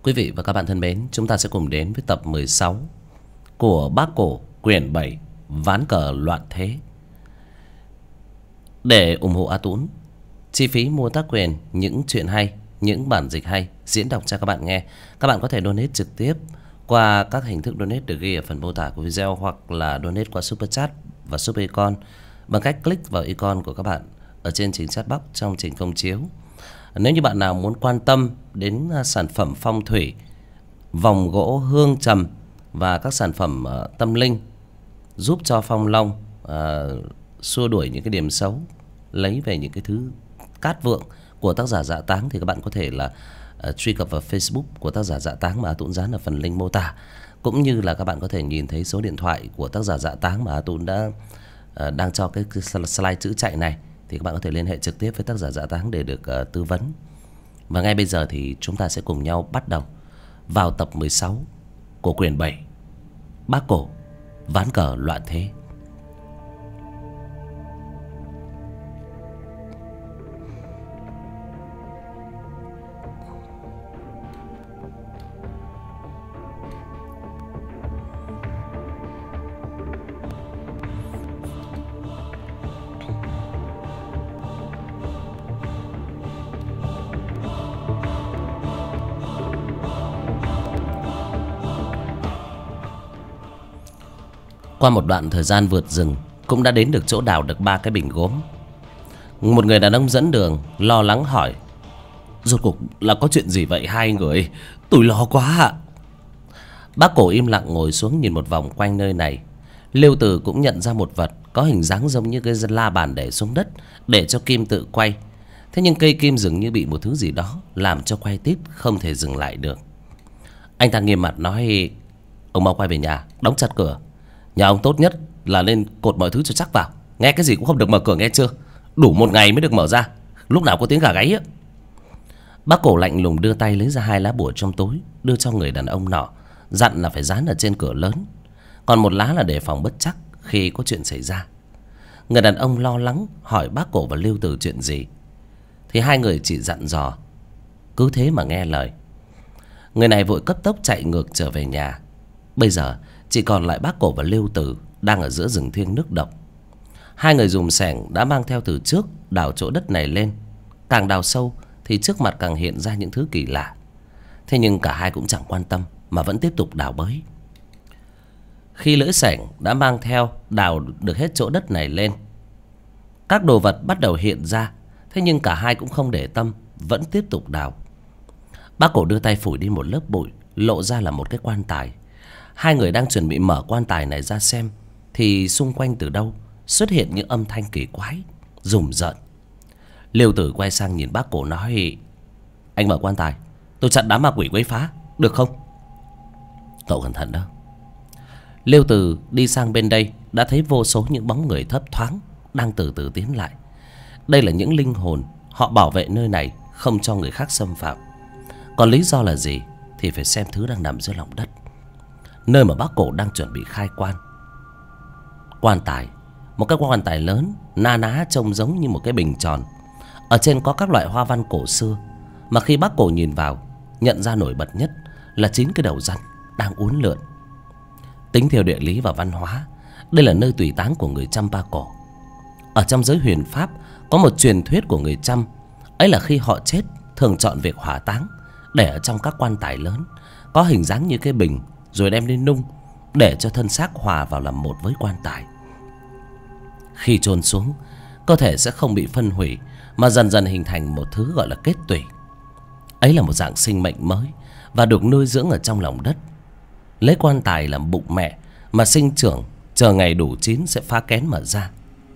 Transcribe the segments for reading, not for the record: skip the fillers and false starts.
Quý vị và các bạn thân mến, chúng ta sẽ cùng đến với tập 16 của Bác Cổ quyển 7 Ván cờ loạn thế. Để ủng hộ A Tún chi phí mua tác quyền những chuyện hay, những bản dịch hay diễn đọc cho các bạn nghe, các bạn có thể donate trực tiếp qua các hình thức donate được ghi ở phần mô tả của video, hoặc là donate qua Super Chat và Super Icon bằng cách click vào icon của các bạn ở trên trình chat box trong trình công chiếu. Nếu như bạn nào muốn quan tâm đến sản phẩm phong thủy, vòng gỗ hương trầm và các sản phẩm tâm linh giúp cho phong long xua đuổi những cái điểm xấu, lấy về những cái thứ cát vượng của tác giả Dạ Táng, thì các bạn có thể là truy cập vào Facebook của tác giả Dạ Táng mà A Tún dán ở phần link mô tả, cũng như là các bạn có thể nhìn thấy số điện thoại của tác giả Dạ Táng mà A Tún đã đang cho cái slide chữ chạy này, thì các bạn có thể liên hệ trực tiếp với tác giả Dạ Táng để được tư vấn. Và ngay bây giờ thì chúng ta sẽ cùng nhau bắt đầu vào tập 16 của quyển 7 Bác Cổ Ván cờ loạn thế. Qua một đoạn thời gian vượt rừng, cũng đã đến được chỗ đào được 3 cái bình gốm. Một người đàn ông dẫn đường lo lắng hỏi: "Rốt cuộc là có chuyện gì vậy hai người? Tôi lo quá ạ." Bác Cổ im lặng ngồi xuống nhìn một vòng quanh nơi này. Liêu Từ cũng nhận ra một vật có hình dáng giống như cái la bàn để xuống đất để cho kim tự quay. Thế nhưng cây kim dường như bị một thứ gì đó làm cho quay tít không thể dừng lại được. Anh ta nghiêm mặt nói: "Ông mau quay về nhà, đóng chặt cửa. Nhà ông tốt nhất là nên cột mọi thứ cho chắc vào. Nghe cái gì cũng không được mở cửa, nghe chưa? Đủ một ngày mới được mở ra, lúc nào có tiếng gà gáy á." Bác Cổ lạnh lùng đưa tay lấy ra 2 lá bùa trong túi, đưa cho người đàn ông nọ, dặn là phải dán ở trên cửa lớn, còn một lá là để phòng bất trắc khi có chuyện xảy ra. Người đàn ông lo lắng hỏi Bác Cổ và Liêu Từ chuyện gì, thì hai người chỉ dặn dò cứ thế mà nghe lời. Người này vội cấp tốc chạy ngược trở về nhà. Bây giờ chỉ còn lại Bác Cổ và Liêu Từ đang ở giữa rừng thiêng nước độc. Hai người dùng xẻng đã mang theo từ trước đào chỗ đất này lên. Càng đào sâu thì trước mặt càng hiện ra những thứ kỳ lạ. Thế nhưng cả hai cũng chẳng quan tâm mà vẫn tiếp tục đào bới. Khi lưỡi xẻng đã mang theo đào được hết chỗ đất này lên, các đồ vật bắt đầu hiện ra. Thế nhưng cả hai cũng không để tâm, vẫn tiếp tục đào. Bác Cổ đưa tay phủi đi một lớp bụi, lộ ra là một cái quan tài. Hai người đang chuẩn bị mở quan tài này ra xem, thì xung quanh từ đâu xuất hiện những âm thanh kỳ quái, rùng rợn. Liêu Tử quay sang nhìn Bác Cổ nói: "Anh mở quan tài, tôi chặn đám ma quỷ quấy phá, được không?" "Cậu cẩn thận đó." Liêu Tử đi sang bên đây, đã thấy vô số những bóng người thấp thoáng đang từ từ tiến lại. Đây là những linh hồn, họ bảo vệ nơi này không cho người khác xâm phạm. Còn lý do là gì thì phải xem thứ đang nằm dưới lòng đất, nơi mà Bác Cổ đang chuẩn bị khai quan. Quan tài, một cái quan tài lớn, na ná trông giống như một cái bình tròn. Ở trên có các loại hoa văn cổ xưa, mà khi Bác Cổ nhìn vào, nhận ra nổi bật nhất là 9 cái đầu rắn đang uốn lượn. Tính theo địa lý và văn hóa, đây là nơi tùy táng của người Chăm Pa Cổ. Ở trong giới huyền pháp có một truyền thuyết của người Chăm, ấy là khi họ chết thường chọn việc hỏa táng, để ở trong các quan tài lớn có hình dáng như cái bình, rồi đem lên nung để cho thân xác hòa vào làm một với quan tài. Khi chôn xuống, cơ thể sẽ không bị phân hủy, mà dần dần hình thành một thứ gọi là kết tủy. Ấy là một dạng sinh mệnh mới và được nuôi dưỡng ở trong lòng đất. Lấy quan tài làm bụng mẹ mà sinh trưởng, chờ ngày đủ chín sẽ phá kén mở ra.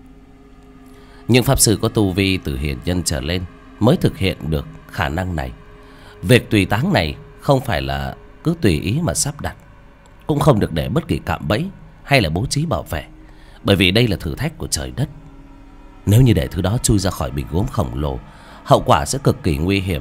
Những pháp sư có tu vi từ hiền nhân trở lên mới thực hiện được khả năng này. Việc tùy táng này không phải là cứ tùy ý mà sắp đặt, cũng không được để bất kỳ cạm bẫy hay là bố trí bảo vệ, bởi vì đây là thử thách của trời đất. Nếu như để thứ đó chui ra khỏi bình gốm khổng lồ, hậu quả sẽ cực kỳ nguy hiểm.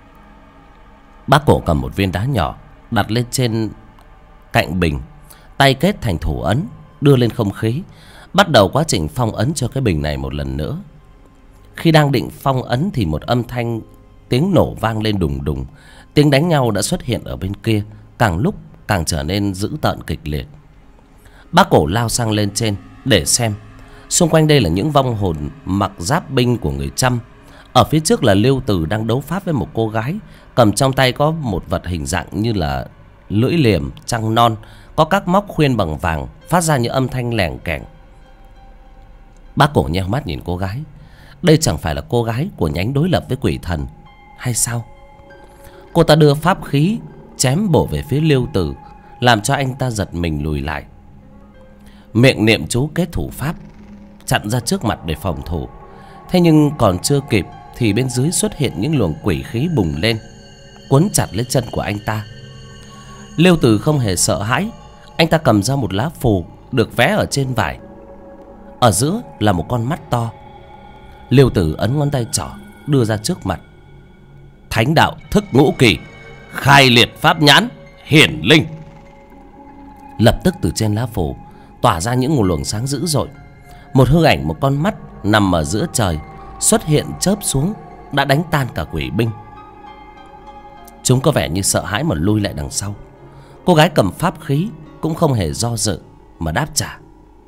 Bác Cổ cầm một viên đá nhỏ đặt lên trên cạnh bình, tay kết thành thủ ấn, đưa lên không khí, bắt đầu quá trình phong ấn cho cái bình này một lần nữa. Khi đang định phong ấn thì một âm thanh tiếng nổ vang lên đùng đùng. Tiếng đánh nhau đã xuất hiện ở bên kia, càng lúc càng trở nên dữ tợn kịch liệt. Bác Cổ lao sang lên trên để xem. Xung quanh đây là những vong hồn mặc giáp binh của người Chăm. Ở phía trước là Lưu Từ đang đấu pháp với một cô gái, cầm trong tay có một vật hình dạng như là lưỡi liềm trăng non, có các móc khuyên bằng vàng phát ra những âm thanh lèng kèng. Bác Cổ nheo mắt nhìn cô gái. Đây chẳng phải là cô gái của nhánh đối lập với quỷ thần hay sao? Cô ta đưa pháp khí chém bổ về phía Lưu Từ, làm cho anh ta giật mình lùi lại. Miệng niệm chú kết thủ pháp, chặn ra trước mặt để phòng thủ. Thế nhưng còn chưa kịp thì bên dưới xuất hiện những luồng quỷ khí bùng lên, quấn chặt lấy chân của anh ta. Lưu Từ không hề sợ hãi. Anh ta cầm ra một lá phù được vẽ ở trên vải. Ở giữa là một con mắt to. Lưu Từ ấn ngón tay trỏ đưa ra trước mặt. Thánh đạo thức ngũ kỳ, khai liệt pháp nhãn, hiển linh. Lập tức từ trên lá phù tỏa ra những luồng sáng dữ dội. Một hư ảnh, một con mắt nằm ở giữa trời xuất hiện chớp xuống, đã đánh tan cả quỷ binh. Chúng có vẻ như sợ hãi mà lui lại đằng sau. Cô gái cầm pháp khí cũng không hề do dự mà đáp trả.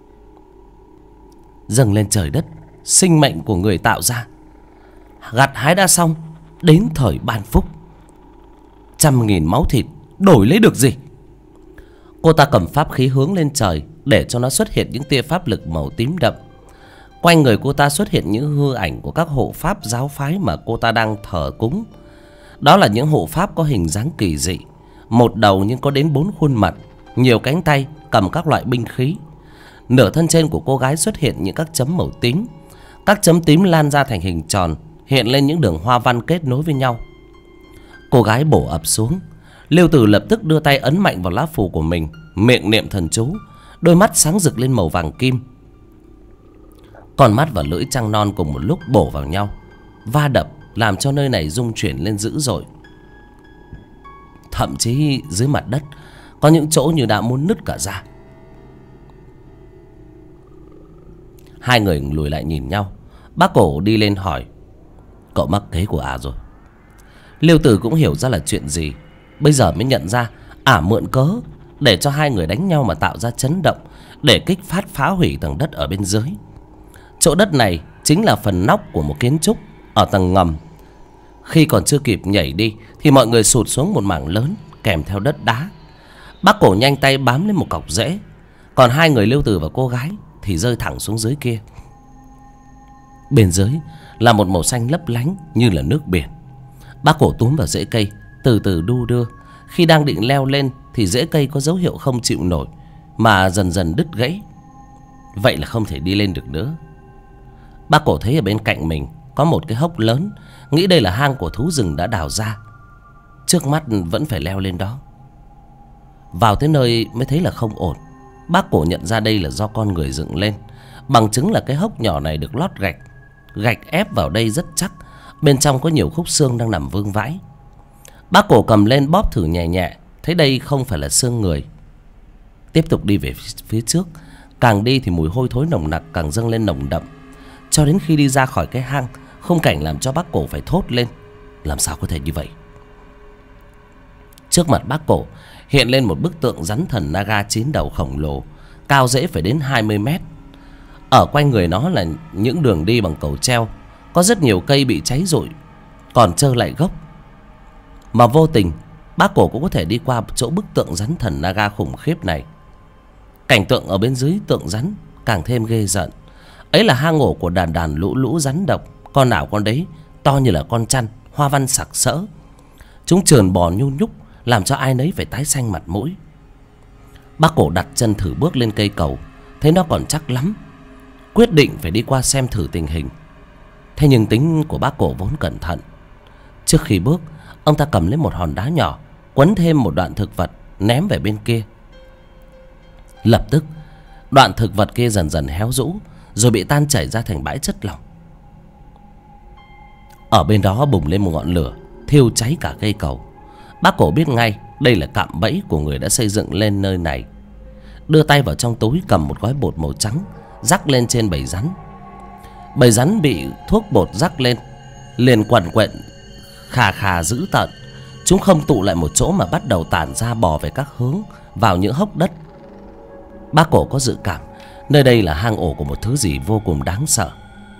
Dâng lên trời đất, sinh mệnh của người tạo ra, gặt hái đã xong, đến thời ban phúc. 100.000 máu thịt đổi lấy được gì? Cô ta cầm pháp khí hướng lên trời để cho nó xuất hiện những tia pháp lực màu tím đậm. Quanh người cô ta xuất hiện những hư ảnh của các hộ pháp giáo phái mà cô ta đang thờ cúng. Đó là những hộ pháp có hình dáng kỳ dị, một đầu nhưng có đến 4 khuôn mặt, nhiều cánh tay, cầm các loại binh khí. Nửa thân trên của cô gái xuất hiện những các chấm màu tím. Các chấm tím lan ra thành hình tròn, hiện lên những đường hoa văn kết nối với nhau. Cô gái bổ ập xuống. Lưu Từ lập tức đưa tay ấn mạnh vào lá phù của mình, miệng niệm thần chú. Đôi mắt sáng rực lên màu vàng kim. Con mắt và lưỡi trăng non cùng một lúc bổ vào nhau, va đập làm cho nơi này rung chuyển lên dữ dội. Thậm chí dưới mặt đất có những chỗ như đã muốn nứt cả ra. Hai người lùi lại nhìn nhau. Bác Cổ đi lên hỏi: Cậu mắc kế của ả rồi? Lưu Từ cũng hiểu ra là chuyện gì. Bây giờ mới nhận ra ả mượn cớ để cho hai người đánh nhau mà tạo ra chấn động, để kích phát phá hủy tầng đất ở bên dưới. Chỗ đất này chính là phần nóc của một kiến trúc ở tầng ngầm. Khi còn chưa kịp nhảy đi thì mọi người sụt xuống một mảng lớn kèm theo đất đá. Bác Cổ nhanh tay bám lên một cọc rễ, còn hai người Lưu Từ và cô gái thì rơi thẳng xuống dưới kia. Bên dưới là một màu xanh lấp lánh như là nước biển. Bác Cổ túm vào rễ cây, từ từ đu đưa. Khi đang định leo lên thì rễ cây có dấu hiệu không chịu nổi mà dần dần đứt gãy. Vậy là không thể đi lên được nữa. Bác Cổ thấy ở bên cạnh mình có một cái hốc lớn, nghĩ đây là hang của thú rừng đã đào ra. Trước mắt vẫn phải leo lên đó. Vào tới nơi mới thấy là không ổn. Bác Cổ nhận ra đây là do con người dựng lên. Bằng chứng là cái hốc nhỏ này được lót gạch. Gạch ép vào đây rất chắc. Bên trong có nhiều khúc xương đang nằm vương vãi. Bác Cổ cầm lên bóp thử nhẹ nhẹ, thấy đây không phải là xương người. Tiếp tục đi về phía trước. Càng đi thì mùi hôi thối nồng nặc càng dâng lên nồng đậm. Cho đến khi đi ra khỏi cái hang, khung cảnh làm cho bác Cổ phải thốt lên: làm sao có thể như vậy? Trước mặt bác Cổ hiện lên một bức tượng rắn thần Naga 9 đầu khổng lồ, cao dễ phải đến 20 mét. Ở quanh người nó là những đường đi bằng cầu treo. Có rất nhiều cây bị cháy rụi, còn trơ lại gốc. Mà vô tình bác Cổ cũng có thể đi qua chỗ bức tượng rắn thần Naga khủng khiếp này. Cảnh tượng ở bên dưới tượng rắn càng thêm ghê rợn. Ấy là hang ổ của đàn đàn lũ lũ rắn độc, con nào con đấy, to như là con chăn, hoa văn sặc sỡ. Chúng trườn bò nhun nhúc, làm cho ai nấy phải tái xanh mặt mũi. Bác Cổ đặt chân thử bước lên cây cầu, thấy nó còn chắc lắm, quyết định phải đi qua xem thử tình hình. Thế nhưng tính của bác Cổ vốn cẩn thận. Trước khi bước, ông ta cầm lấy một hòn đá nhỏ, quấn thêm một đoạn thực vật, ném về bên kia. Lập tức đoạn thực vật kia dần dần héo rũ, rồi bị tan chảy ra thành bãi chất lỏng. Ở bên đó bùng lên một ngọn lửa, thiêu cháy cả cây cầu. Bác Cổ biết ngay đây là cạm bẫy của người đã xây dựng lên nơi này. Đưa tay vào trong túi cầm một gói bột màu trắng, rắc lên trên bầy rắn. Bầy rắn bị thuốc bột rắc lên liền quằn quện khà khà dữ tợn. Chúng không tụ lại một chỗ mà bắt đầu tản ra bò về các hướng, vào những hốc đất. Bác Cổ có dự cảm nơi đây là hang ổ của một thứ gì vô cùng đáng sợ.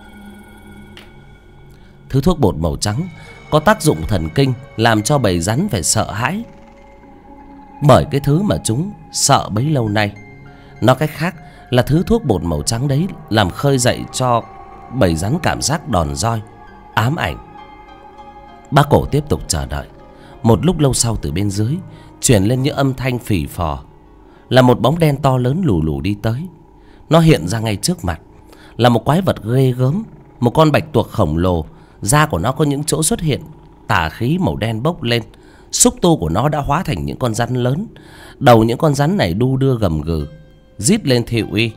Thứ thuốc bột màu trắng có tác dụng thần kinh, làm cho bầy rắn phải sợ hãi, bởi cái thứ mà chúng sợ bấy lâu nay. Nói cách khác là thứ thuốc bột màu trắng đấy làm khơi dậy cho bầy rắn cảm giác đòn roi, ám ảnh. Bác Cổ tiếp tục chờ đợi. Một lúc lâu sau, từ bên dưới truyền lên những âm thanh phì phò. Là một bóng đen to lớn lù lù đi tới. Nó hiện ra ngay trước mặt, là một quái vật ghê gớm, một con bạch tuộc khổng lồ. Da của nó có những chỗ xuất hiện tà khí màu đen bốc lên. Xúc tu của nó đã hóa thành những con rắn lớn. Đầu những con rắn này đu đưa gầm gừ, rít lên thị uy.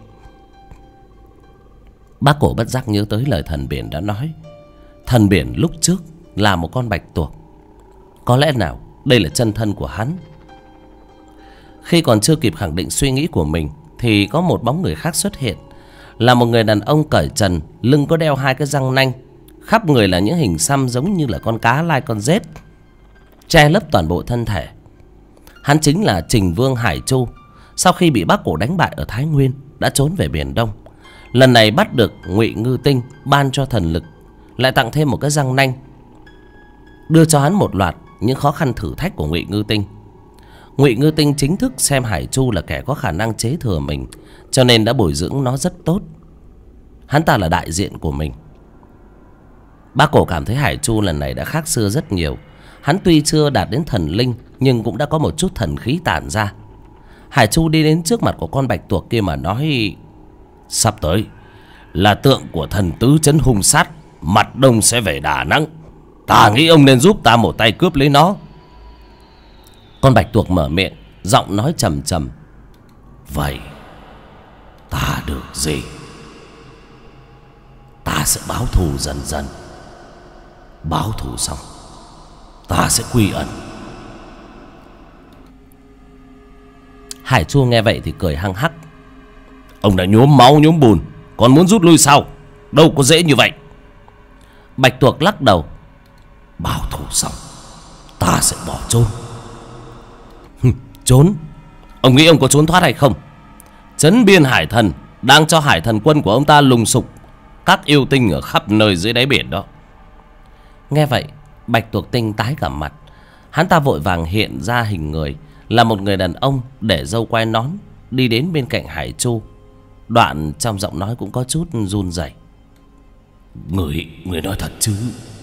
Bác Cổ bất giác nhớ tới lời thần biển đã nói. Thần biển lúc trước là một con bạch tuộc. Có lẽ nào đây là chân thân của hắn? Khi còn chưa kịp khẳng định suy nghĩ của mình thì có một bóng người khác xuất hiện. Là một người đàn ông cởi trần, lưng có đeo hai cái răng nanh, khắp người là những hình xăm giống như là con cá lai con rết, che lấp toàn bộ thân thể. Hắn chính là Trình Vương Hải Chu. Sau khi bị Bác Cổ đánh bại ở Thái Nguyên, đã trốn về Biển Đông. Lần này bắt được Ngụy Ngư Tinh, ban cho thần lực, lại tặng thêm một cái răng nanh, đưa cho hắn một loạt những khó khăn thử thách của Ngụy Ngư Tinh. Ngụy Ngư Tinh chính thức xem Hải Chu là kẻ có khả năng chế thừa mình, cho nên đã bồi dưỡng nó rất tốt. Hắn ta là đại diện của mình. Bác Cổ cảm thấy Hải Chu lần này đã khác xưa rất nhiều. Hắn tuy chưa đạt đến thần linh, nhưng cũng đã có một chút thần khí tản ra. Hải Chu đi đến trước mặt của con bạch tuộc kia mà nói: sắp tới là tượng của thần tứ trấn hung sát, mặt đông sẽ về Đà Nẵng. Ta nghĩ ông nên giúp ta một tay cướp lấy nó. Con bạch tuộc mở miệng, giọng nói trầm trầm: vậy ta được gì? Ta sẽ báo thù dần dần. Báo thù xong, ta sẽ quy ẩn. Hải Chu nghe vậy thì cười hăng hắc: ông đã nhuốm máu nhuốm bùn, còn muốn rút lui sao? Đâu có dễ như vậy. Bạch tuộc lắc đầu: báo thù xong, ta sẽ bỏ trốn. Trốn? Ông nghĩ ông có trốn thoát hay không? Trấn Biên Hải Thần đang cho Hải Thần quân của ông ta lùng sục các yêu tinh ở khắp nơi dưới đáy biển đó. Nghe vậy, Bạch tuộc tinh tái cả mặt. Hắn ta vội vàng hiện ra hình người, là một người đàn ông để râu quai nón, đi đến bên cạnh Hải Chu. Đoạn trong giọng nói cũng có chút run rẩy: Người nói thật chứ?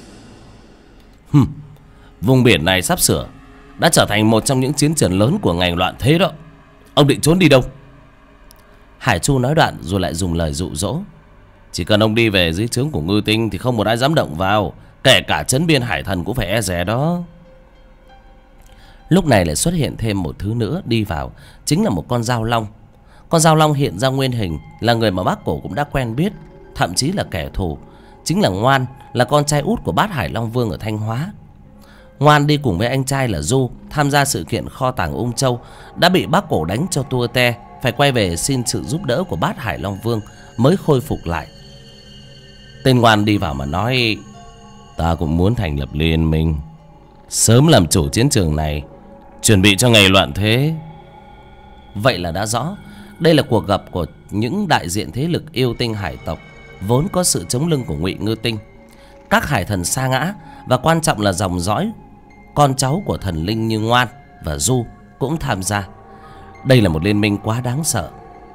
Vùng biển này sắp sửa đã trở thành một trong những chiến trường lớn của ngành loạn thế đó. Ông định trốn đi đâu? Hải Chu nói đoạn rồi lại dùng lời dụ dỗ: chỉ cần ông đi về dưới trướng của Ngư Tinh thì không một ai dám động vào, kể cả Trấn Biên Hải Thần cũng phải e dè đó. Lúc này lại xuất hiện thêm một thứ nữa đi vào, chính là một con dao long. Con dao long hiện ra nguyên hình, là người mà Bác Cổ cũng đã quen biết, thậm chí là kẻ thù. Chính là Ngoan, là con trai út của Bát Hải Long Vương ở Thanh Hóa. Ngoan đi cùng với anh trai là Du tham gia sự kiện kho tàng Ung Châu, đã bị Bác Cổ đánh cho tua te, phải quay về xin sự giúp đỡ của Bát Hải Long Vương mới khôi phục lại. Tên Ngoan đi vào mà nói: ta cũng muốn thành lập liên minh, sớm làm chủ chiến trường này, chuẩn bị cho ngày loạn thế. Vậy là đã rõ, đây là cuộc gặp của những đại diện thế lực yêu tinh hải tộc, vốn có sự chống lưng của Ngụy Ngư Tinh. Các hải thần sa ngã, và quan trọng là dòng dõi con cháu của thần linh như Ngoan và Du cũng tham gia. Đây là một liên minh quá đáng sợ.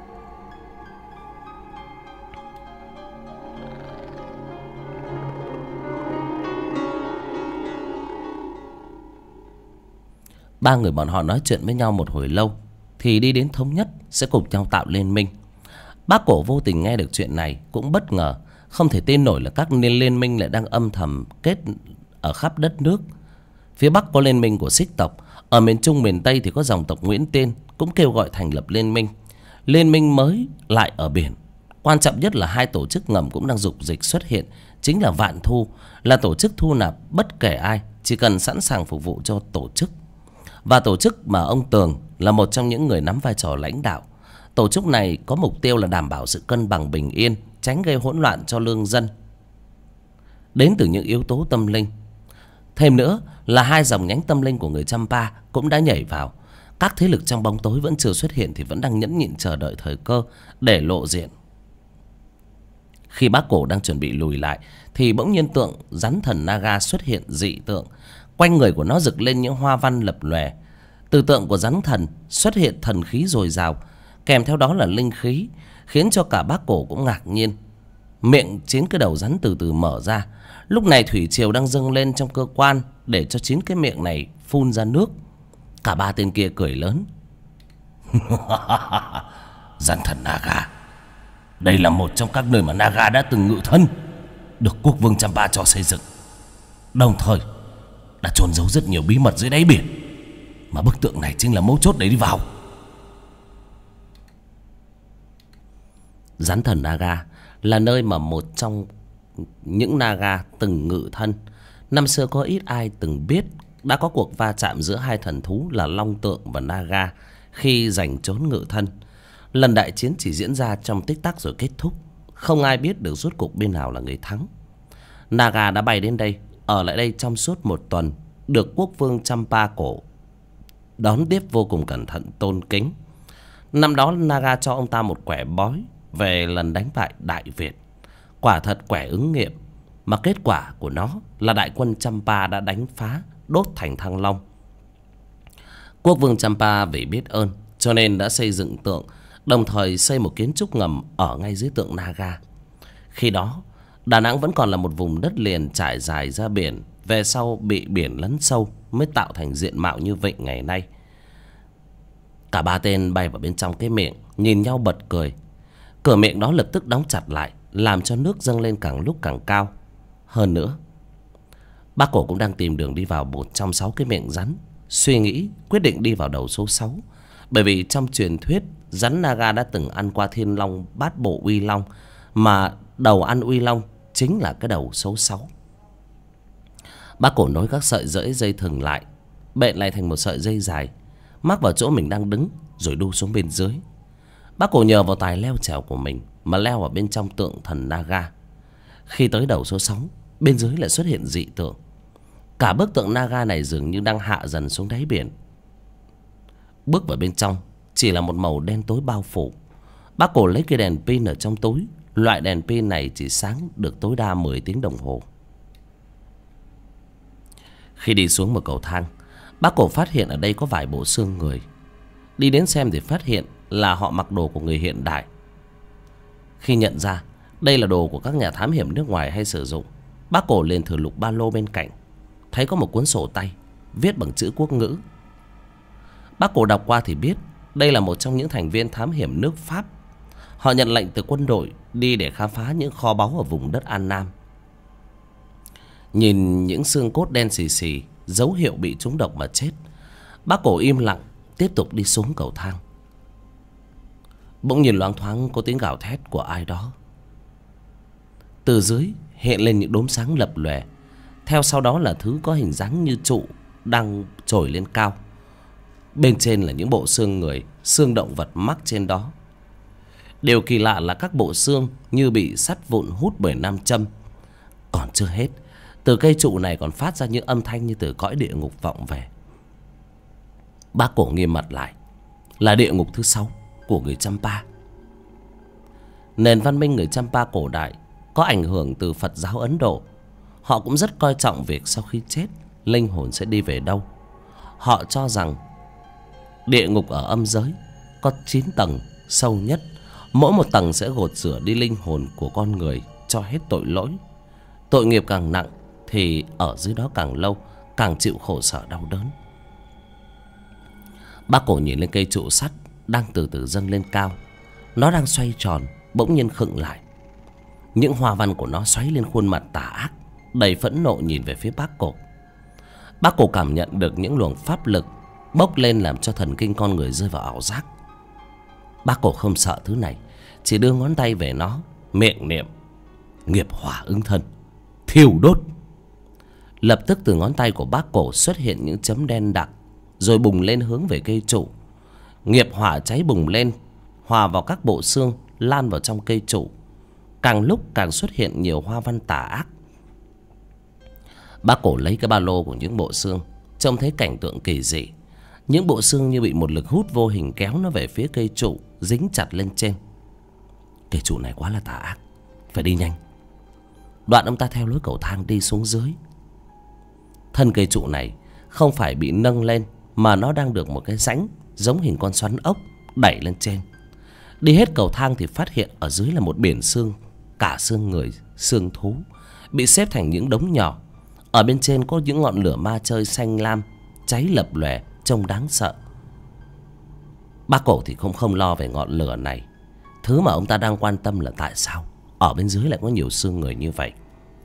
Ba người bọn họ nói chuyện với nhau một hồi lâu thì đi đến thống nhất sẽ cùng nhau tạo liên minh. Bác Cổ vô tình nghe được chuyện này cũng bất ngờ, không thể tin nổi là các liên minh lại đang âm thầm kết ở khắp đất nước. Phía Bắc có liên minh của Xích tộc, ở miền Trung miền Tây thì có dòng tộc Nguyễn Tên cũng kêu gọi thành lập liên minh. Liên minh mới lại ở biển. Quan trọng nhất là hai tổ chức ngầm cũng đang dục dịch xuất hiện, chính là Vạn Thu, là tổ chức thu nạp bất kể ai, chỉ cần sẵn sàng phục vụ cho tổ chức. Và tổ chức mà ông Tường là một trong những người nắm vai trò lãnh đạo. Tổ chức này có mục tiêu là đảm bảo sự cân bằng bình yên, tránh gây hỗn loạn cho lương dân đến từ những yếu tố tâm linh. Thêm nữa là hai dòng nhánh tâm linh của người Champa cũng đã nhảy vào. Các thế lực trong bóng tối vẫn chưa xuất hiện thì vẫn đang nhẫn nhịn chờ đợi thời cơ để lộ diện. Khi bác cổ đang chuẩn bị lùi lại thì bỗng nhiên tượng rắn thần Naga xuất hiện dị tượng. Quanh người của nó rực lên những hoa văn lập lòe. Từ tượng của rắn thần xuất hiện thần khí dồi dào, kèm theo đó là linh khí, khiến cho cả bác cổ cũng ngạc nhiên. Miệng 9 cái đầu rắn từ từ mở ra. Lúc này thủy triều đang dâng lên trong cơ quan để cho 9 cái miệng này phun ra nước. Cả ba tên kia cười lớn. Rắn thần Naga, đây là một trong các nơi mà Naga đã từng ngự thân, được quốc vương Champa cho xây dựng, đồng thời đã chôn giấu rất nhiều bí mật dưới đáy biển, mà bức tượng này chính là mấu chốt để đi vào. Rắn thần Naga là nơi mà một trong những Naga từng ngự thân. Năm xưa có ít ai từng biết đã có cuộc va chạm giữa hai thần thú là Long Tượng và Naga khi giành trốn ngự thân. Lần đại chiến chỉ diễn ra trong tích tắc rồi kết thúc, không ai biết được rốt cuộc bên nào là người thắng. Naga đã bay đến đây, ở lại đây trong suốt 1 tuần, được quốc vương Champa cổ đón tiếp vô cùng cẩn thận tôn kính. Năm đó Naga cho ông ta một quẻ bói về lần đánh bại Đại Việt. Quả thật quẻ ứng nghiệm, mà kết quả của nó là đại quân Champa đã đánh phá, đốt thành Thăng Long. Quốc vương Champa vì biết ơn cho nên đã xây dựng tượng, đồng thời xây một kiến trúc ngầm ở ngay dưới tượng Naga. Khi đó Đà Nẵng vẫn còn là một vùng đất liền trải dài ra biển, về sau bị biển lấn sâu mới tạo thành diện mạo như vậy ngày nay. Cả ba tên bay vào bên trong cái miệng, nhìn nhau bật cười. Cửa miệng đó lập tức đóng chặt lại, làm cho nước dâng lên càng lúc càng cao. Hơn nữa, bác cổ cũng đang tìm đường đi vào một trong 6 cái miệng rắn, suy nghĩ quyết định đi vào đầu số 6. Bởi vì trong truyền thuyết, rắn Naga đã từng ăn qua Thiên Long Bát Bộ Uy Long, mà đầu ăn Uy Long chính là cái đầu số 6. Bác cổ nối các sợi rễ dây thừng lại, bện lại thành một sợi dây dài, mắc vào chỗ mình đang đứng rồi đu xuống bên dưới. Bác cổ nhờ vào tài leo trèo của mình mà leo vào bên trong tượng thần Naga. Khi tới đầu số 6, bên dưới lại xuất hiện dị tượng. Cả bức tượng Naga này dường như đang hạ dần xuống đáy biển. Bước vào bên trong chỉ là một màu đen tối bao phủ. Bác cổ lấy cây đèn pin ở trong túi. Loại đèn pin này chỉ sáng được tối đa 10 tiếng đồng hồ. Khi đi xuống một cầu thang, bác cổ phát hiện ở đây có vài bộ xương người. Đi đến xem thì phát hiện là họ mặc đồ của người hiện đại. Khi nhận ra đây là đồ của các nhà thám hiểm nước ngoài hay sử dụng, bác cổ liền thử lục ba lô bên cạnh, thấy có một cuốn sổ tay viết bằng chữ quốc ngữ. Bác cổ đọc qua thì biết đây là một trong những thành viên thám hiểm nước Pháp. Họ nhận lệnh từ quân đội đi để khám phá những kho báu ở vùng đất An Nam. Nhìn những xương cốt đen xì xì, dấu hiệu bị trúng độc mà chết, bác cổ im lặng tiếp tục đi xuống cầu thang. Bỗng nhìn loáng thoáng có tiếng gào thét của ai đó. Từ dưới hiện lên những đốm sáng lập lòe, theo sau đó là thứ có hình dáng như trụ đang trồi lên cao. Bên trên là những bộ xương người, xương động vật mắc trên đó. Điều kỳ lạ là các bộ xương như bị sắt vụn hút bởi nam châm. Còn chưa hết, từ cây trụ này còn phát ra những âm thanh như từ cõi địa ngục vọng về. Bác cổ nghiêm mặt lại, là địa ngục thứ 6 của người Champa. Nền văn minh người Champa cổ đại có ảnh hưởng từ Phật giáo Ấn Độ. Họ cũng rất coi trọng việc sau khi chết, linh hồn sẽ đi về đâu. Họ cho rằng địa ngục ở âm giới có 9 tầng sâu nhất. Mỗi một tầng sẽ gột rửa đi linh hồn của con người cho hết tội lỗi. Tội nghiệp càng nặng thì ở dưới đó càng lâu, càng chịu khổ sở đau đớn. Bác cổ nhìn lên cây trụ sắt đang từ từ dâng lên cao. Nó đang xoay tròn, bỗng nhiên khựng lại. Những hoa văn của nó xoáy lên khuôn mặt tà ác, đầy phẫn nộ nhìn về phía bác cổ. Bác cổ cảm nhận được những luồng pháp lực bốc lên làm cho thần kinh con người rơi vào ảo giác. Bác cổ không sợ thứ này, chỉ đưa ngón tay về nó, miệng niệm nghiệp hỏa ứng thân, thiêu đốt. Lập tức từ ngón tay của bác cổ xuất hiện những chấm đen đặc, rồi bùng lên hướng về cây trụ. Nghiệp hỏa cháy bùng lên, hòa vào các bộ xương, lan vào trong cây trụ. Càng lúc càng xuất hiện nhiều hoa văn tà ác. Bác Cổ lấy cái ba lô của những bộ xương, trông thấy cảnh tượng kỳ dị. Những bộ xương như bị một lực hút vô hình kéo nó về phía cây trụ, dính chặt lên trên. Cây trụ này quá là tà ác, phải đi nhanh. Đoạn ông ta theo lối cầu thang đi xuống dưới. Thân cây trụ này không phải bị nâng lên, mà nó đang được một cái rãnh giống hình con xoắn ốc đẩy lên trên. Đi hết cầu thang thì phát hiện ở dưới là một biển xương, cả xương người, xương thú, bị xếp thành những đống nhỏ. Ở bên trên có những ngọn lửa ma chơi xanh lam cháy lập lòe, trông đáng sợ. Bác Cổ thì không lo về ngọn lửa này. Thứ mà ông ta đang quan tâm là tại sao ở bên dưới lại có nhiều xương người như vậy.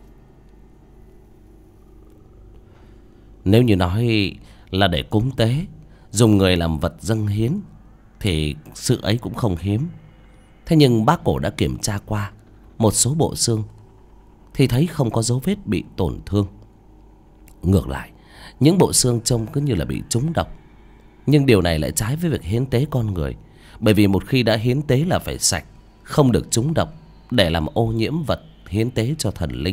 Nếu như nói là để cúng tế, dùng người làm vật dâng hiến, thì sự ấy cũng không hiếm. Thế nhưng bác Cổ đã kiểm tra qua một số bộ xương thì thấy không có dấu vết bị tổn thương. Ngược lại, những bộ xương trông cứ như là bị trúng độc. Nhưng điều này lại trái với việc hiến tế con người, bởi vì một khi đã hiến tế là phải sạch, không được trúng độc để làm ô nhiễm vật hiến tế cho thần linh.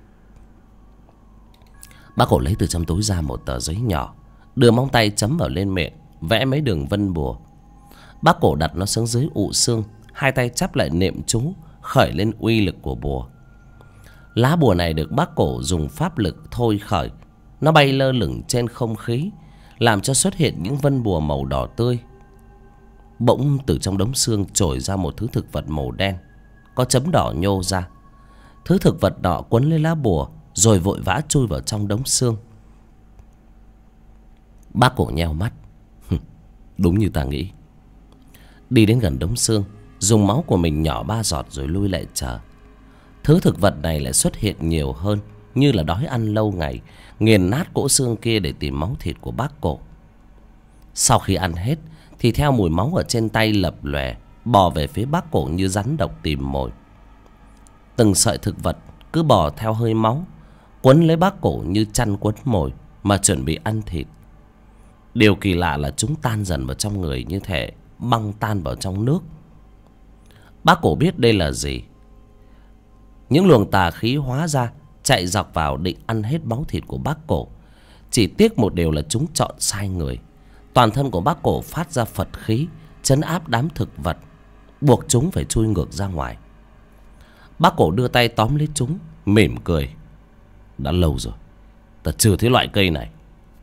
Bác Cổ lấy từ trong túi ra một tờ giấy nhỏ, đưa móng tay chấm vào lên miệng, vẽ mấy đường vân bùa. Bác Cổ đặt nó xuống dưới ụ xương, hai tay chắp lại niệm chú, khởi lên uy lực của bùa. Lá bùa này được bác Cổ dùng pháp lực thôi khởi, nó bay lơ lửng trên không khí, làm cho xuất hiện những vân bùa màu đỏ tươi. Bỗng từ trong đống xương trồi ra một thứ thực vật màu đen, có chấm đỏ nhô ra. Thứ thực vật đỏ quấn lấy lá bùa, rồi vội vã chui vào trong đống xương. Bác Cổ nheo mắt. Đúng như ta nghĩ. Đi đến gần đống xương, dùng máu của mình nhỏ 3 giọt rồi lui lại chờ. Thứ thực vật này lại xuất hiện nhiều hơn, như là đói ăn lâu ngày, nghiền nát cỗ xương kia để tìm máu thịt của bác Cổ. Sau khi ăn hết thì theo mùi máu ở trên tay lập lòe, bò về phía bác Cổ như rắn độc tìm mồi. Từng sợi thực vật cứ bò theo hơi máu, quấn lấy bác Cổ như chăn quấn mồi mà chuẩn bị ăn thịt. Điều kỳ lạ là chúng tan dần vào trong người như thể băng tan vào trong nước. Bác Cổ biết đây là gì. Những luồng tà khí hóa ra, chạy dọc vào định ăn hết máu thịt của bác Cổ. Chỉ tiếc một điều là chúng chọn sai người. Toàn thân của bác Cổ phát ra Phật khí, trấn áp đám thực vật, buộc chúng phải chui ngược ra ngoài. Bác Cổ đưa tay tóm lấy chúng, mỉm cười. Đã lâu rồi ta chưa thấy loại cây này.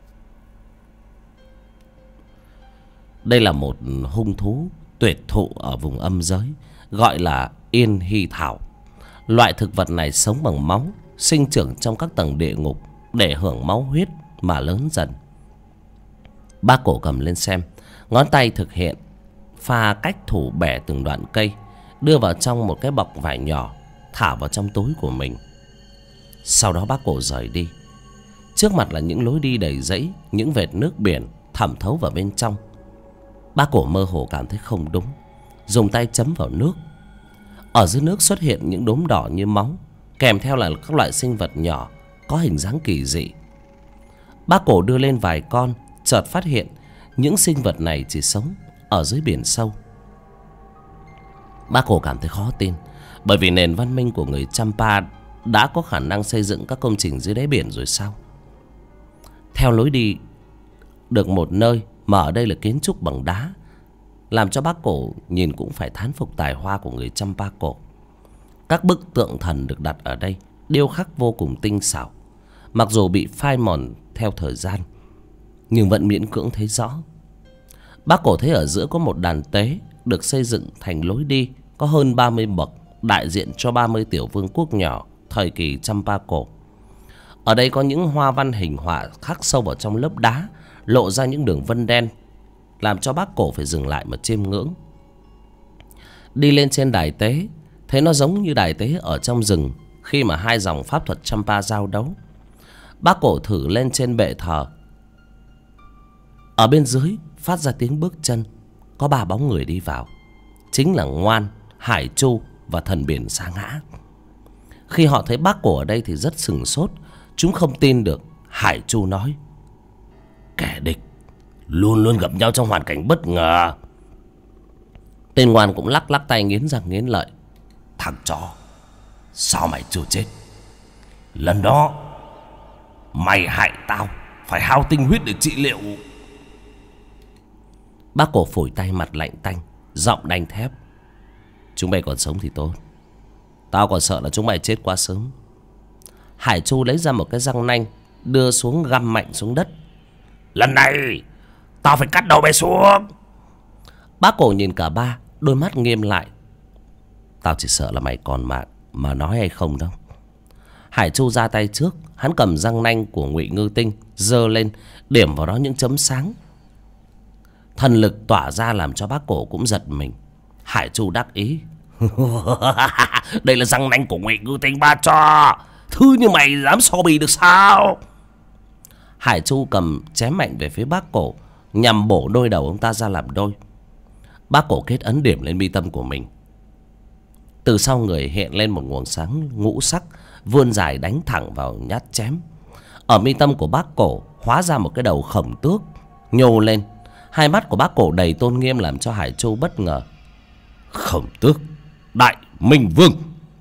Đây là một hung thú tuyệt thụ ở vùng âm giới, gọi là Yên Hy Thảo. Loại thực vật này sống bằng máu, sinh trưởng trong các tầng địa ngục để hưởng máu huyết mà lớn dần. Bác Cổ cầm lên xem, ngón tay thực hiện pha cách thủ bẻ từng đoạn cây, đưa vào trong một cái bọc vải nhỏ, thả vào trong túi của mình. Sau đó bác Cổ rời đi. Trước mặt là những lối đi đầy rẫy, những vệt nước biển thẩm thấu vào bên trong. Bác Cổ mơ hồ cảm thấy không đúng, dùng tay chấm vào nước. Ở dưới nước xuất hiện những đốm đỏ như máu, kèm theo là các loại sinh vật nhỏ có hình dáng kỳ dị. Bác Cổ đưa lên vài con, chợt phát hiện những sinh vật này chỉ sống ở dưới biển sâu. Bác Cổ cảm thấy khó tin, bởi vì nền văn minh của người Champa đã có khả năng xây dựng các công trình dưới đáy biển rồi sao? Theo lối đi được một nơi mà ở đây là kiến trúc bằng đá, làm cho bác Cổ nhìn cũng phải thán phục tài hoa của người Champa cổ. Các bức tượng thần được đặt ở đây điêu khắc vô cùng tinh xảo, mặc dù bị phai mòn theo thời gian nhưng vẫn miễn cưỡng thấy rõ. Bác Cổ thấy ở giữa có một đàn tế được xây dựng thành lối đi có hơn 30 bậc, đại diện cho 30 tiểu vương quốc nhỏ thời kỳ Champa cổ. Ở đây có những hoa văn hình họa khắc sâu vào trong lớp đá, lộ ra những đường vân đen, làm cho bác Cổ phải dừng lại mà chiêm ngưỡng. Đi lên trên đài tế, thấy nó giống như đài tế ở trong rừng khi mà hai dòng pháp thuật Champa giao đấu. Bác Cổ thử lên trên bệ thờ. Ở bên dưới phát ra tiếng bước chân, có 3 bóng người đi vào, chính là Ngoan, Hải Chu và thần biển Sa Ngã. Khi họ thấy bác Cổ ở đây thì rất sửng sốt, chúng không tin được. Hải Chu nói: kẻ địch luôn luôn gặp nhau trong hoàn cảnh bất ngờ. Tên Ngoan cũng lắc lắc tay nghiến răng nghiến lợi: thằng chó, sao mày chưa chết? Lần đó Mày hại tao, phải hao tinh huyết để trị liệu. Bác Cổ phủi tay mặt lạnh tanh, giọng đanh thép. Chúng mày còn sống thì tốt, tao còn sợ là chúng mày chết quá sớm. Hải Chu lấy ra một cái răng nanh, đưa xuống găm mạnh xuống đất. Lần này tao phải cắt đầu mày xuống. Bác Cổ nhìn cả ba, đôi mắt nghiêm lại. Tao chỉ sợ là mày còn mạng mà nói hay không đâu. Hải Chu ra tay trước. Hắn cầm răng nanh của Ngụy Ngư Tinh, giơ lên, điểm vào đó những chấm sáng. Thần lực tỏa ra làm cho bác Cổ cũng giật mình. Hải Chu đắc ý. Đây là răng nanh của Ngụy Ngư Tinh ban cho. Thứ như mày dám so bì được sao? Hải Chu cầm chém mạnh về phía bác Cổ, nhằm bổ đôi đầu ông ta ra làm đôi. Bác Cổ kết ấn điểm lên mi tâm của mình. Từ sau người hiện lên một nguồn sáng ngũ sắc, vươn dài đánh thẳng vào nhát chém. Ở mi tâm của bác Cổ hóa ra một cái đầu khổng tước nhô lên. Hai mắt của bác Cổ đầy tôn nghiêm làm cho Hải Chu bất ngờ. Khổng tước Đại Minh Vương.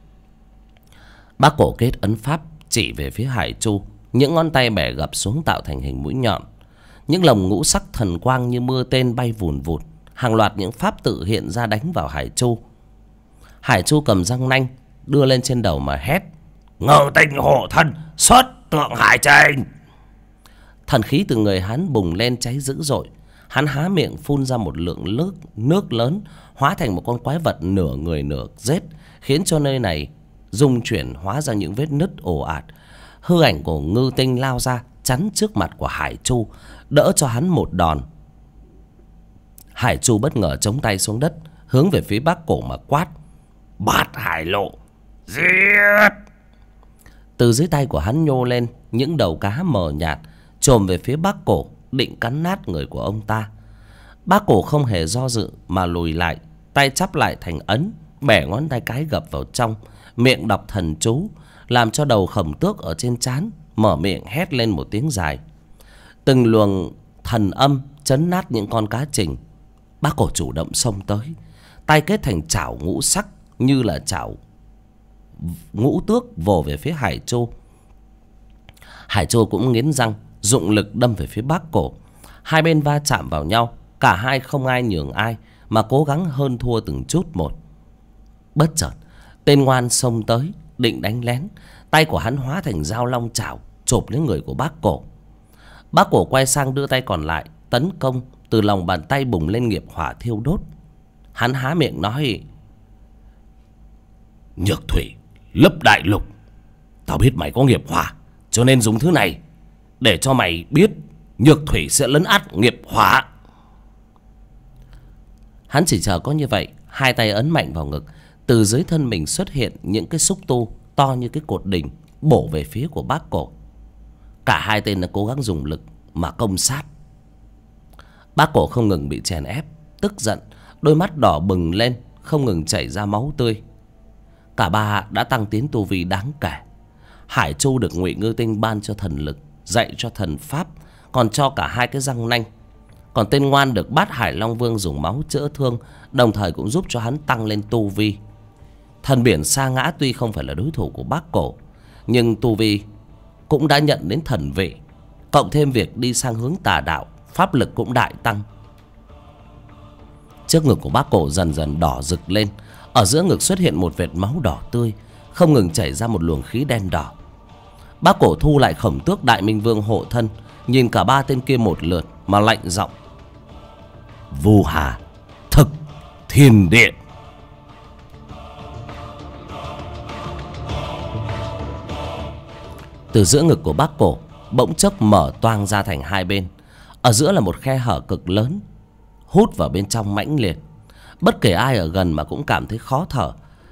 Bác Cổ kết ấn pháp chỉ về phía Hải Chu. Những ngón tay bẻ gập xuống tạo thành hình mũi nhọn. Những lồng ngũ sắc thần quang như mưa tên bay vùn vụt. Hàng loạt những pháp tự hiện ra đánh vào Hải Chu. Hải Chu cầm răng nanh đưa lên trên đầu mà hét. Ngư Tinh hộ thân, xuất tượng hải trình. Thần khí từ người hắn bùng lên cháy dữ dội. Hắn há miệng phun ra một lượng nước lớn, hóa thành một con quái vật nửa người nửa rết, khiến cho nơi này rung chuyển, hóa ra những vết nứt ồ ạt. Hư ảnh của Ngư Tinh lao ra chắn trước mặt của Hải Chu, đỡ cho hắn một đòn. Hải Chu bất ngờ chống tay xuống đất, hướng về phía bác Cổ mà quát. Bát Hải Lộ, giết! Từ dưới tay của hắn nhô lên những đầu cá mờ nhạt, chồm về phía bác Cổ, định cắn nát người của ông ta. Bác Cổ không hề do dự mà lùi lại, tay chắp lại thành ấn, bẻ ngón tay cái gập vào trong, miệng đọc thần chú, làm cho đầu khổng tước ở trên trán mở miệng hét lên một tiếng dài. Từng luồng thần âm chấn nát những con cá trình. Bác Cổ chủ động xông tới, tay kết thành chảo ngũ sắc như là chảo ngũ tước vồ về phía Hải Chu. Hải Chu cũng nghiến răng, dụng lực đâm về phía bác Cổ. Hai bên va chạm vào nhau, cả hai không ai nhường ai mà cố gắng hơn thua từng chút một. Bất chợt tên ngoan xông tới định đánh lén. Tay của hắn hóa thành dao long chảo chộp lấy người của bác Cổ. Bác Cổ quay sang đưa tay còn lại tấn công. Từ lòng bàn tay bùng lên nghiệp hỏa thiêu đốt. Hắn há miệng nói. Nhược thủy lấp đại lục. Tao biết mày có nghiệp hỏa, cho nên dùng thứ này để cho mày biết nhược thủy sẽ lấn át nghiệp hỏa. Hắn chỉ chờ có như vậy, hai tay ấn mạnh vào ngực. Từ dưới thân mình xuất hiện những cái xúc tu to như cái cột đỉnh, bổ về phía của bác Cổ. Cả hai tên đã cố gắng dùng lực mà công sát. Bác Cổ không ngừng bị chèn ép, tức giận, đôi mắt đỏ bừng lên, không ngừng chảy ra máu tươi. Cả ba đã tăng tiến tu vi đáng kể. Hải Chu được Ngụy Ngư Tinh ban cho thần lực, dạy cho thần pháp, còn cho cả hai cái răng nanh. Còn tên ngoan được Bát Hải Long Vương dùng máu chữa thương, đồng thời cũng giúp cho hắn tăng lên tu vi. Thần biển Sa Ngã tuy không phải là đối thủ của bác Cổ, nhưng tu vi cũng đã nhận đến thần vị. Cộng thêm việc đi sang hướng tà đạo, pháp lực cũng đại tăng. Trước ngực của bác Cổ dần dần đỏ rực lên. Ở giữa ngực xuất hiện một vệt máu đỏ tươi, không ngừng chảy ra một luồng khí đen đỏ. Bác Cổ thu lại Khổng Tước Đại Minh Vương hộ thân, nhìn cả ba tên kia một lượt mà lạnh giọng. Vu Hà Thực Thiên Điện. Từ giữa ngực của bác Cổ bỗng chốc mở toang ra thành hai bên. Ở giữa là một khe hở cực lớn, hút vào bên trong mãnh liệt. Bất kể ai ở gần mà cũng cảm thấy khó thở.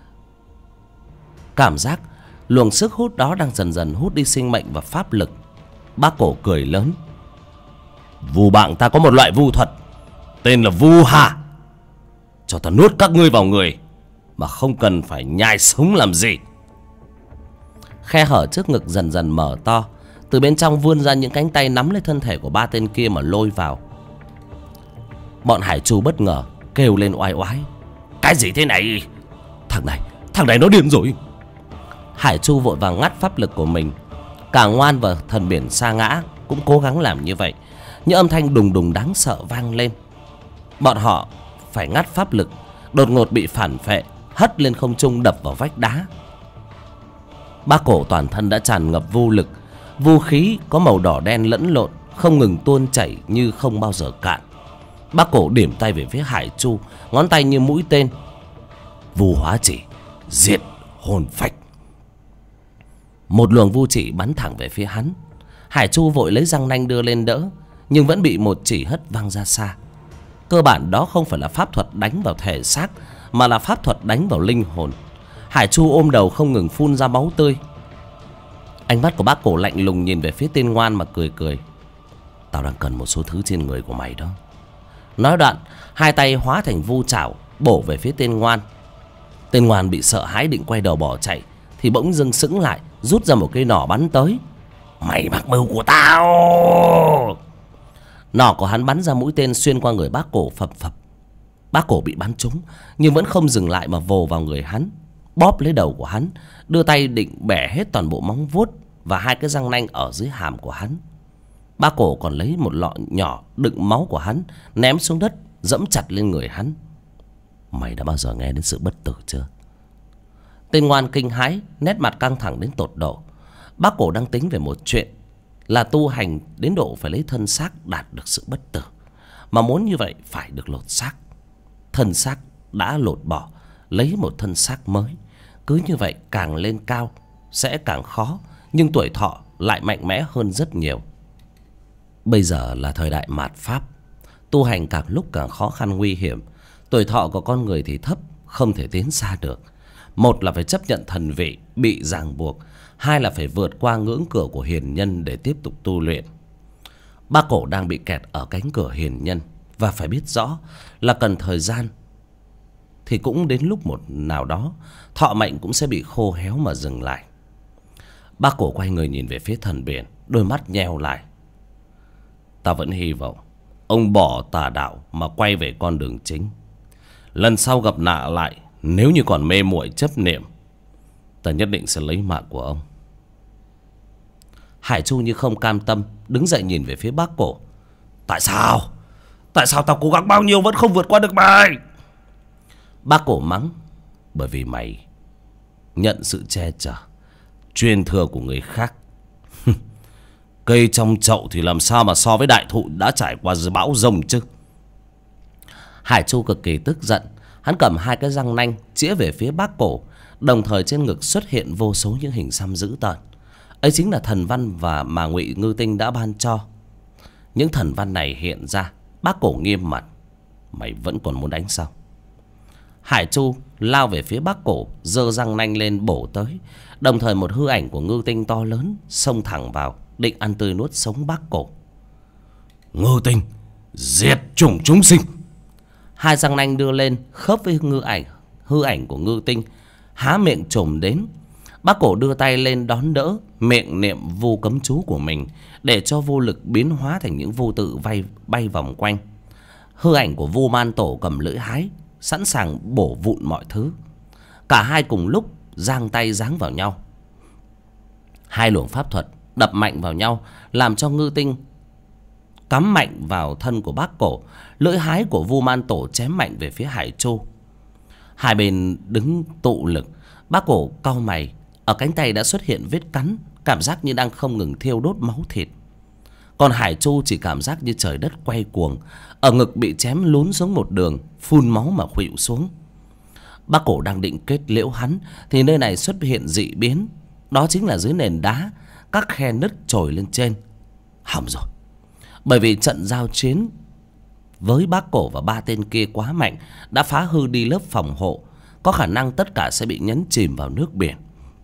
Cảm giác luồng sức hút đó đang dần dần hút đi sinh mệnh và pháp lực. Bác Cổ cười lớn. Vu bạn ta có một loại vu thuật tên là Vu Hà. Cho ta nuốt các ngươi vào người mà không cần phải nhai sống làm gì. Khe hở trước ngực dần dần mở to. Từ bên trong vươn ra những cánh tay nắm lấy thân thể của ba tên kia mà lôi vào. Bọn Hải Chu bất ngờ kêu lên oai oái. Cái gì thế này? Thằng này nó điên rồi. Hải Chu vội vàng ngắt pháp lực của mình. Cả Ngoan và thần biển Sa Ngã cũng cố gắng làm như vậy. Những âm thanh đùng đùng đáng sợ vang lên. Bọn họ phải ngắt pháp lực, đột ngột bị phản phệ, hất lên không trung đập vào vách đá. Bác Cổ toàn thân đã tràn ngập vô lực, vô khí có màu đỏ đen lẫn lộn, không ngừng tuôn chảy như không bao giờ cạn. Bác Cổ điểm tay về phía Hải Chu, ngón tay như mũi tên. Vu hóa chỉ, diệt hồn phách. Một luồng vu chỉ bắn thẳng về phía hắn. Hải Chu vội lấy răng nanh đưa lên đỡ, nhưng vẫn bị một chỉ hất văng ra xa. Cơ bản đó không phải là pháp thuật đánh vào thể xác, mà là pháp thuật đánh vào linh hồn. Hải Chu ôm đầu không ngừng phun ra máu tươi. Ánh mắt của bác Cổ lạnh lùng nhìn về phía tên Ngoan mà cười cười. Tao đang cần một số thứ trên người của mày đó. Nói đoạn, hai tay hóa thành vu chảo bổ về phía tên Ngoan. Tên Ngoan bị sợ hãi định quay đầu bỏ chạy, thì bỗng dưng sững lại, rút ra một cây nỏ bắn tới. Mày mắc mưu của tao! Nỏ của hắn bắn ra mũi tên xuyên qua người bác Cổ phập phập. Bác Cổ bị bắn trúng, nhưng vẫn không dừng lại mà vồ vào người hắn, bóp lấy đầu của hắn, đưa tay định bẻ hết toàn bộ móng vuốt và hai cái răng nanh ở dưới hàm của hắn. Bác Cổ còn lấy một lọ nhỏ đựng máu của hắn, ném xuống đất, dẫm chặt lên người hắn. Mày đã bao giờ nghe đến sự bất tử chưa? Tên Ngoan kinh hãi, nét mặt căng thẳng đến tột độ. Bác Cổ đang tính về một chuyện là tu hành đến độ phải lấy thân xác đạt được sự bất tử. Mà muốn như vậy phải được lột xác. Thân xác đã lột bỏ, lấy một thân xác mới. Cứ như vậy càng lên cao sẽ càng khó, nhưng tuổi thọ lại mạnh mẽ hơn rất nhiều. Bây giờ là thời đại mạt Pháp, tu hành càng lúc càng khó khăn nguy hiểm. Tuổi thọ của con người thì thấp, không thể tiến xa được. Một là phải chấp nhận thần vị bị ràng buộc, hai là phải vượt qua ngưỡng cửa của hiền nhân để tiếp tục tu luyện. Bác Cổ đang bị kẹt ở cánh cửa hiền nhân, và phải biết rõ là cần thời gian, thì cũng đến lúc một nào đó thọ mệnh cũng sẽ bị khô héo mà dừng lại. Bác Cổ quay người nhìn về phía thần biển, đôi mắt nheo lại. Ta vẫn hy vọng ông bỏ tà đạo mà quay về con đường chính. Lần sau gặp nạ lại, nếu như còn mê muội chấp niệm, ta nhất định sẽ lấy mạng của ông. Hải Chu như không cam tâm, đứng dậy nhìn về phía bác Cổ. Tại sao? Tại sao tao cố gắng bao nhiêu vẫn không vượt qua được mày? Bác Cổ mắng. Bởi vì mày nhận sự che chở, truyền thừa của người khác. Cây trong chậu thì làm sao mà so với đại thụ đã trải qua bão rông chứ? Hải Chu cực kỳ tức giận. Hắn cầm hai cái răng nanh chĩa về phía bác Cổ, đồng thời trên ngực xuất hiện vô số những hình xăm dữ tợn. Ấy chính là thần văn mà Ngụy Ngư Tinh đã ban cho. Những thần văn này hiện ra, bác Cổ nghiêm mặt. Mày vẫn còn muốn đánh sao? Hải Chu lao về phía bác Cổ, giơ răng nanh lên bổ tới. Đồng thời một hư ảnh của Ngư Tinh to lớn xông thẳng vào, định ăn tươi nuốt sống bác Cổ. Ngư Tinh, diệt chủng chúng sinh! Hai răng nanh đưa lên khớp với hư ảnh của Ngư Tinh, há miệng chồm đến. Bác Cổ đưa tay lên đón đỡ, miệng niệm vu cấm chú của mình, để cho vô lực biến hóa thành những vô tự bay vòng quanh. Hư ảnh của Vu Man Tổ cầm lưỡi hái, sẵn sàng bổ vụn mọi thứ. Cả hai cùng lúc giang tay giáng vào nhau. Hai luồng pháp thuật đập mạnh vào nhau, làm cho Ngư Tinh cắm mạnh vào thân của bác Cổ. Lưỡi hái của Vu Man Tổ chém mạnh về phía Hải Chu. Hai bên đứng tụ lực. Bác Cổ cau mày, ở cánh tay đã xuất hiện vết cắn, cảm giác như đang không ngừng thiêu đốt máu thịt. Còn Hải Chu chỉ cảm giác như trời đất quay cuồng, ở ngực bị chém lún xuống một đường, phun máu mà khuỵu xuống. Bác Cổ đang định kết liễu hắn, thì nơi này xuất hiện dị biến. Đó chính là dưới nền đá, các khe nứt trồi lên trên. Hỏng rồi. Bởi vì trận giao chiến với bác Cổ và ba tên kia quá mạnh, đã phá hư đi lớp phòng hộ, có khả năng tất cả sẽ bị nhấn chìm vào nước biển.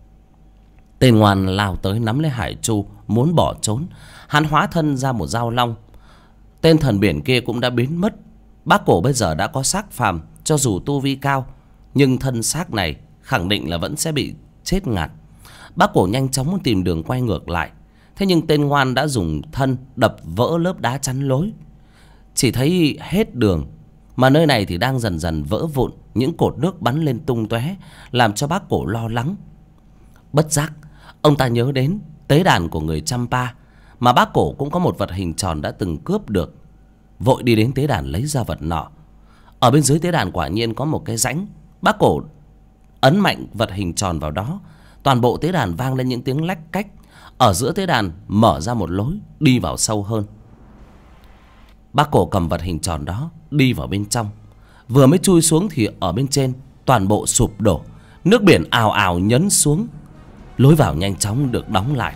Tên Ngoan lao tới nắm lấy Hải Chu, muốn bỏ trốn. Hắn hóa thân ra một dao long. Tên thần biển kia cũng đã biến mất. Bác Cổ bây giờ đã có xác phàm, cho dù tu vi cao, nhưng thân xác này khẳng định là vẫn sẽ bị chết ngạt. Bác Cổ nhanh chóng muốn tìm đường quay ngược lại. Thế nhưng tên Ngoan đã dùng thân đập vỡ lớp đá chắn lối. Chỉ thấy hết đường, mà nơi này thì đang dần dần vỡ vụn, những cột nước bắn lên tung tóe, làm cho bác Cổ lo lắng. Bất giác ông ta nhớ đến tế đàn của người Champa, mà bác cổ cũng có một vật hình tròn đã từng cướp được. Vội đi đến tế đàn lấy ra vật nọ. Ở bên dưới tế đàn quả nhiên có một cái rãnh. Bác cổ ấn mạnh vật hình tròn vào đó, toàn bộ tế đàn vang lên những tiếng lách cách. Ở giữa tế đàn mở ra một lối đi vào sâu hơn. Bác cổ cầm vật hình tròn đó đi vào bên trong. Vừa mới chui xuống thì ở bên trên toàn bộ sụp đổ, nước biển ào ào nhấn xuống. Lối vào nhanh chóng được đóng lại.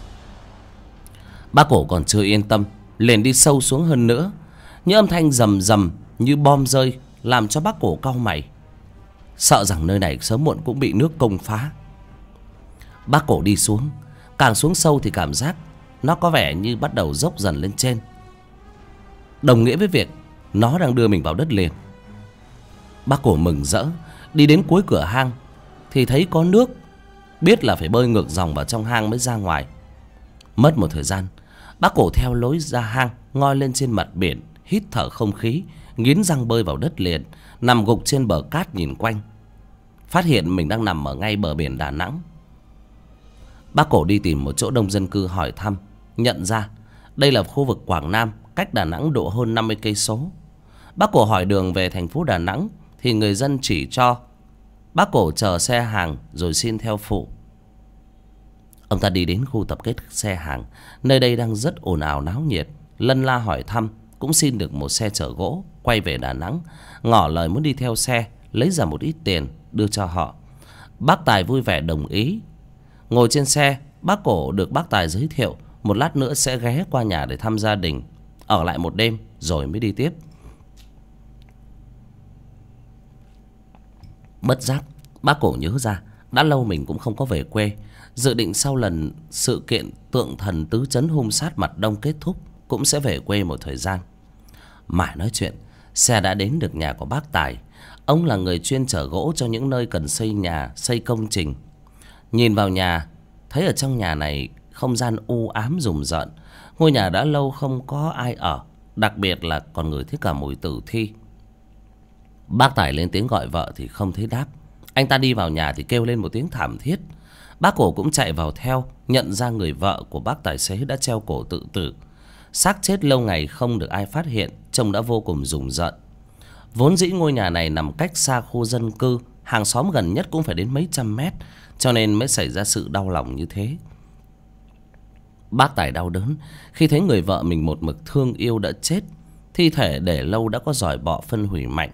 Bác cổ còn chưa yên tâm, liền đi sâu xuống hơn nữa. Những âm thanh rầm rầm như bom rơi làm cho bác cổ cau mày, sợ rằng nơi này sớm muộn cũng bị nước công phá. Bác cổ đi xuống, càng xuống sâu thì cảm giác nó có vẻ như bắt đầu dốc dần lên trên, đồng nghĩa với việc nó đang đưa mình vào đất liền. Bác cổ mừng rỡ đi đến cuối cửa hang thì thấy có nước, biết là phải bơi ngược dòng vào trong hang mới ra ngoài. Mất một thời gian, bác cổ theo lối ra hang ngoi lên trên mặt biển, hít thở không khí, nghiến răng bơi vào đất liền, nằm gục trên bờ cát nhìn quanh, phát hiện mình đang nằm ở ngay bờ biển Đà Nẵng. Bác cổ đi tìm một chỗ đông dân cư hỏi thăm, nhận ra đây là khu vực Quảng Nam, cách Đà Nẵng độ hơn 50 cây số. Bác cổ hỏi đường về thành phố Đà Nẵng thì người dân chỉ cho. Bác cổ chờ xe hàng rồi xin theo phụ. Ông ta đi đến khu tập kết xe hàng, nơi đây đang rất ồn ào náo nhiệt. Lân la hỏi thăm, cũng xin được một xe chở gỗ quay về Đà Nẵng, ngỏ lời muốn đi theo xe, lấy ra một ít tiền đưa cho họ. Bác Tài vui vẻ đồng ý. Ngồi trên xe, bác cổ được bác Tài giới thiệu một lát nữa sẽ ghé qua nhà để thăm gia đình, ở lại một đêm rồi mới đi tiếp. Bất giác bác cổ nhớ ra đã lâu mình cũng không có về quê, dự định sau lần sự kiện tượng thần tứ trấn hung sát mặt đông kết thúc cũng sẽ về quê một thời gian. Mãi nói chuyện, xe đã đến được nhà của bác Tài. Ông là người chuyên chở gỗ cho những nơi cần xây nhà, xây công trình. Nhìn vào nhà, thấy ở trong nhà này không gian u ám rùng rợn. Ngôi nhà đã lâu không có ai ở, đặc biệt là còn ngửi thấy cả mùi tử thi. Bác Tài lên tiếng gọi vợ thì không thấy đáp. Anh ta đi vào nhà thì kêu lên một tiếng thảm thiết. Bác cổ cũng chạy vào theo, nhận ra người vợ của bác tài xế đã treo cổ tự tử. Xác chết lâu ngày không được ai phát hiện, trông đã vô cùng rùng rợn. Vốn dĩ ngôi nhà này nằm cách xa khu dân cư, hàng xóm gần nhất cũng phải đến mấy trăm mét, cho nên mới xảy ra sự đau lòng như thế. Bác Tài đau đớn khi thấy người vợ mình một mực thương yêu đã chết, thi thể để lâu đã có giỏi bọ phân hủy mạnh.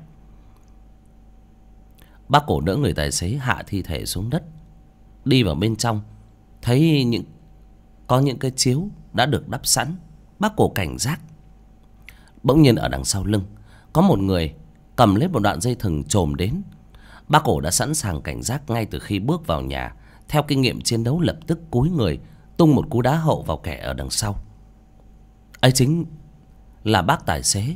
Bác cổ đỡ người tài xế hạ thi thể xuống đất, đi vào bên trong, thấy có những cái chiếu đã được đắp sẵn. Bác cổ cảnh giác. Bỗng nhiên ở đằng sau lưng có một người cầm lấy một đoạn dây thừng chồm đến. Bác cổ đã sẵn sàng cảnh giác ngay từ khi bước vào nhà. Theo kinh nghiệm chiến đấu, lập tức cúi người tung một cú đá hậu vào kẻ ở đằng sau. Ấy chính là bác tài xế.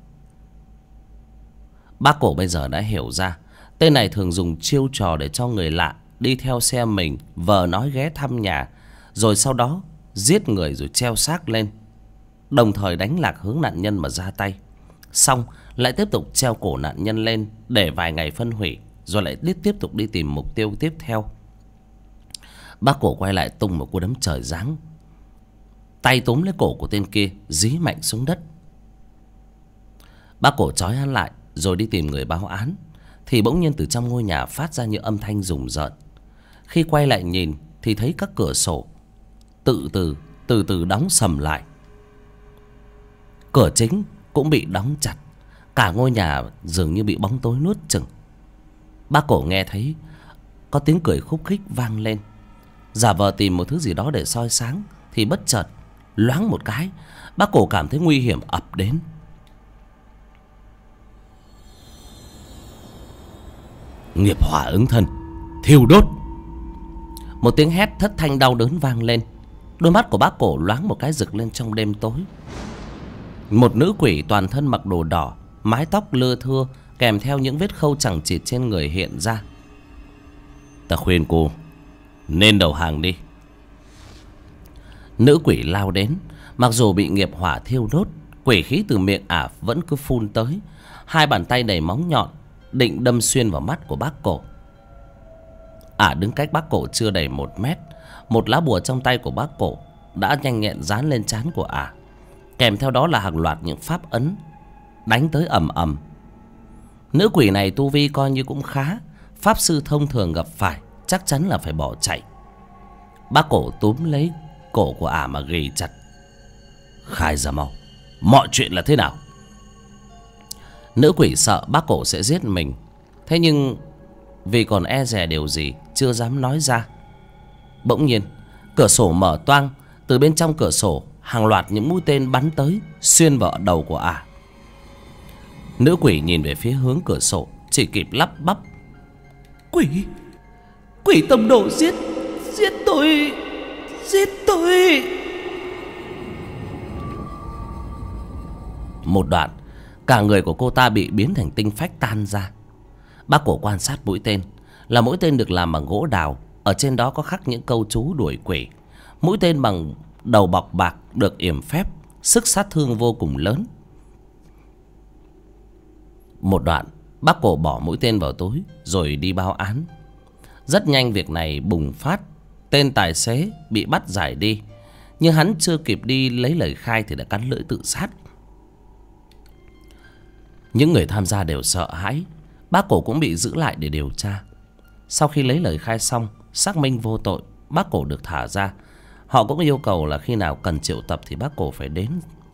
Bác cổ bây giờ đã hiểu ra tên này thường dùng chiêu trò để cho người lạ đi theo xe mình, vờ nói ghé thăm nhà, rồi sau đó giết người rồi treo xác lên, đồng thời đánh lạc hướng nạn nhân mà ra tay. Xong lại tiếp tục treo cổ nạn nhân lên để vài ngày phân hủy, rồi lại tiếp tục đi tìm mục tiêu tiếp theo. Bác cổ quay lại tung một cú đấm trời giáng, tay túm lấy cổ của tên kia dí mạnh xuống đất. Bác cổ trói hắn lại rồi đi tìm người báo án, thì bỗng nhiên từ trong ngôi nhà phát ra những âm thanh rùng rợn. Khi quay lại nhìn thì thấy các cửa sổ từ từ đóng sầm lại. Cửa chính cũng bị đóng chặt. Cả ngôi nhà dường như bị bóng tối nuốt chửng. Bác cổ nghe thấy có tiếng cười khúc khích vang lên, giả vờ tìm một thứ gì đó để soi sáng, thì bất chợt loáng một cái, bác cổ cảm thấy nguy hiểm ập đến. Nghiệp hỏa ứng thân, thiêu đốt. Một tiếng hét thất thanh đau đớn vang lên. Đôi mắt của bác cổ loáng một cái rực lên trong đêm tối. Một nữ quỷ toàn thân mặc đồ đỏ, mái tóc lưa thưa, kèm theo những vết khâu chằng chịt trên người hiện ra. Ta khuyên cô nên đầu hàng đi. Nữ quỷ lao đến. Mặc dù bị nghiệp hỏa thiêu đốt, quỷ khí từ miệng ả vẫn cứ phun tới. Hai bàn tay đầy móng nhọn định đâm xuyên vào mắt của bác cổ. Ả đứng cách bác cổ chưa đầy 1 mét. Một lá bùa trong tay của bác cổ đã nhanh nhẹn dán lên trán của Ả, kèm theo đó là hàng loạt những pháp ấn đánh tới ầm ầm. Nữ quỷ này tu vi coi như cũng khá, pháp sư thông thường gặp phải chắc chắn là phải bỏ chạy. Bác cổ túm lấy cổ của Ả mà ghì chặt. Khai ra mau, mọi chuyện là thế nào? Nữ quỷ sợ bác cổ sẽ giết mình, thế nhưng vì còn e dè điều gì chưa dám nói ra. Bỗng nhiên cửa sổ mở toang. Từ bên trong cửa sổ hàng loạt những mũi tên bắn tới, xuyên vào đầu của Ả. Nữ quỷ nhìn về phía hướng cửa sổ, chỉ kịp lắp bắp: Quỷ, quỷ tông đồ giết tôi, giết tôi. Một đoạn, cả người của cô ta bị biến thành tinh phách tan ra. Bác cổ quan sát mũi tên, là mũi tên được làm bằng gỗ đào, ở trên đó có khắc những câu chú đuổi quỷ. Mũi tên bằng đầu bọc bạc được yểm phép, sức sát thương vô cùng lớn. Một đoạn, bác cổ bỏ mũi tên vào túi rồi đi báo án. Rất nhanh việc này bùng phát. Tên tài xế bị bắt giải đi, nhưng hắn chưa kịp đi lấy lời khai thì đã cắn lưỡi tự sát. Những người tham gia đều sợ hãi. Bác cổ cũng bị giữ lại để điều tra. Sau khi lấy lời khai xong, xác minh vô tội, bác cổ được thả ra. Họ cũng yêu cầu là khi nào cần triệu tập thì bác cổ phải đến.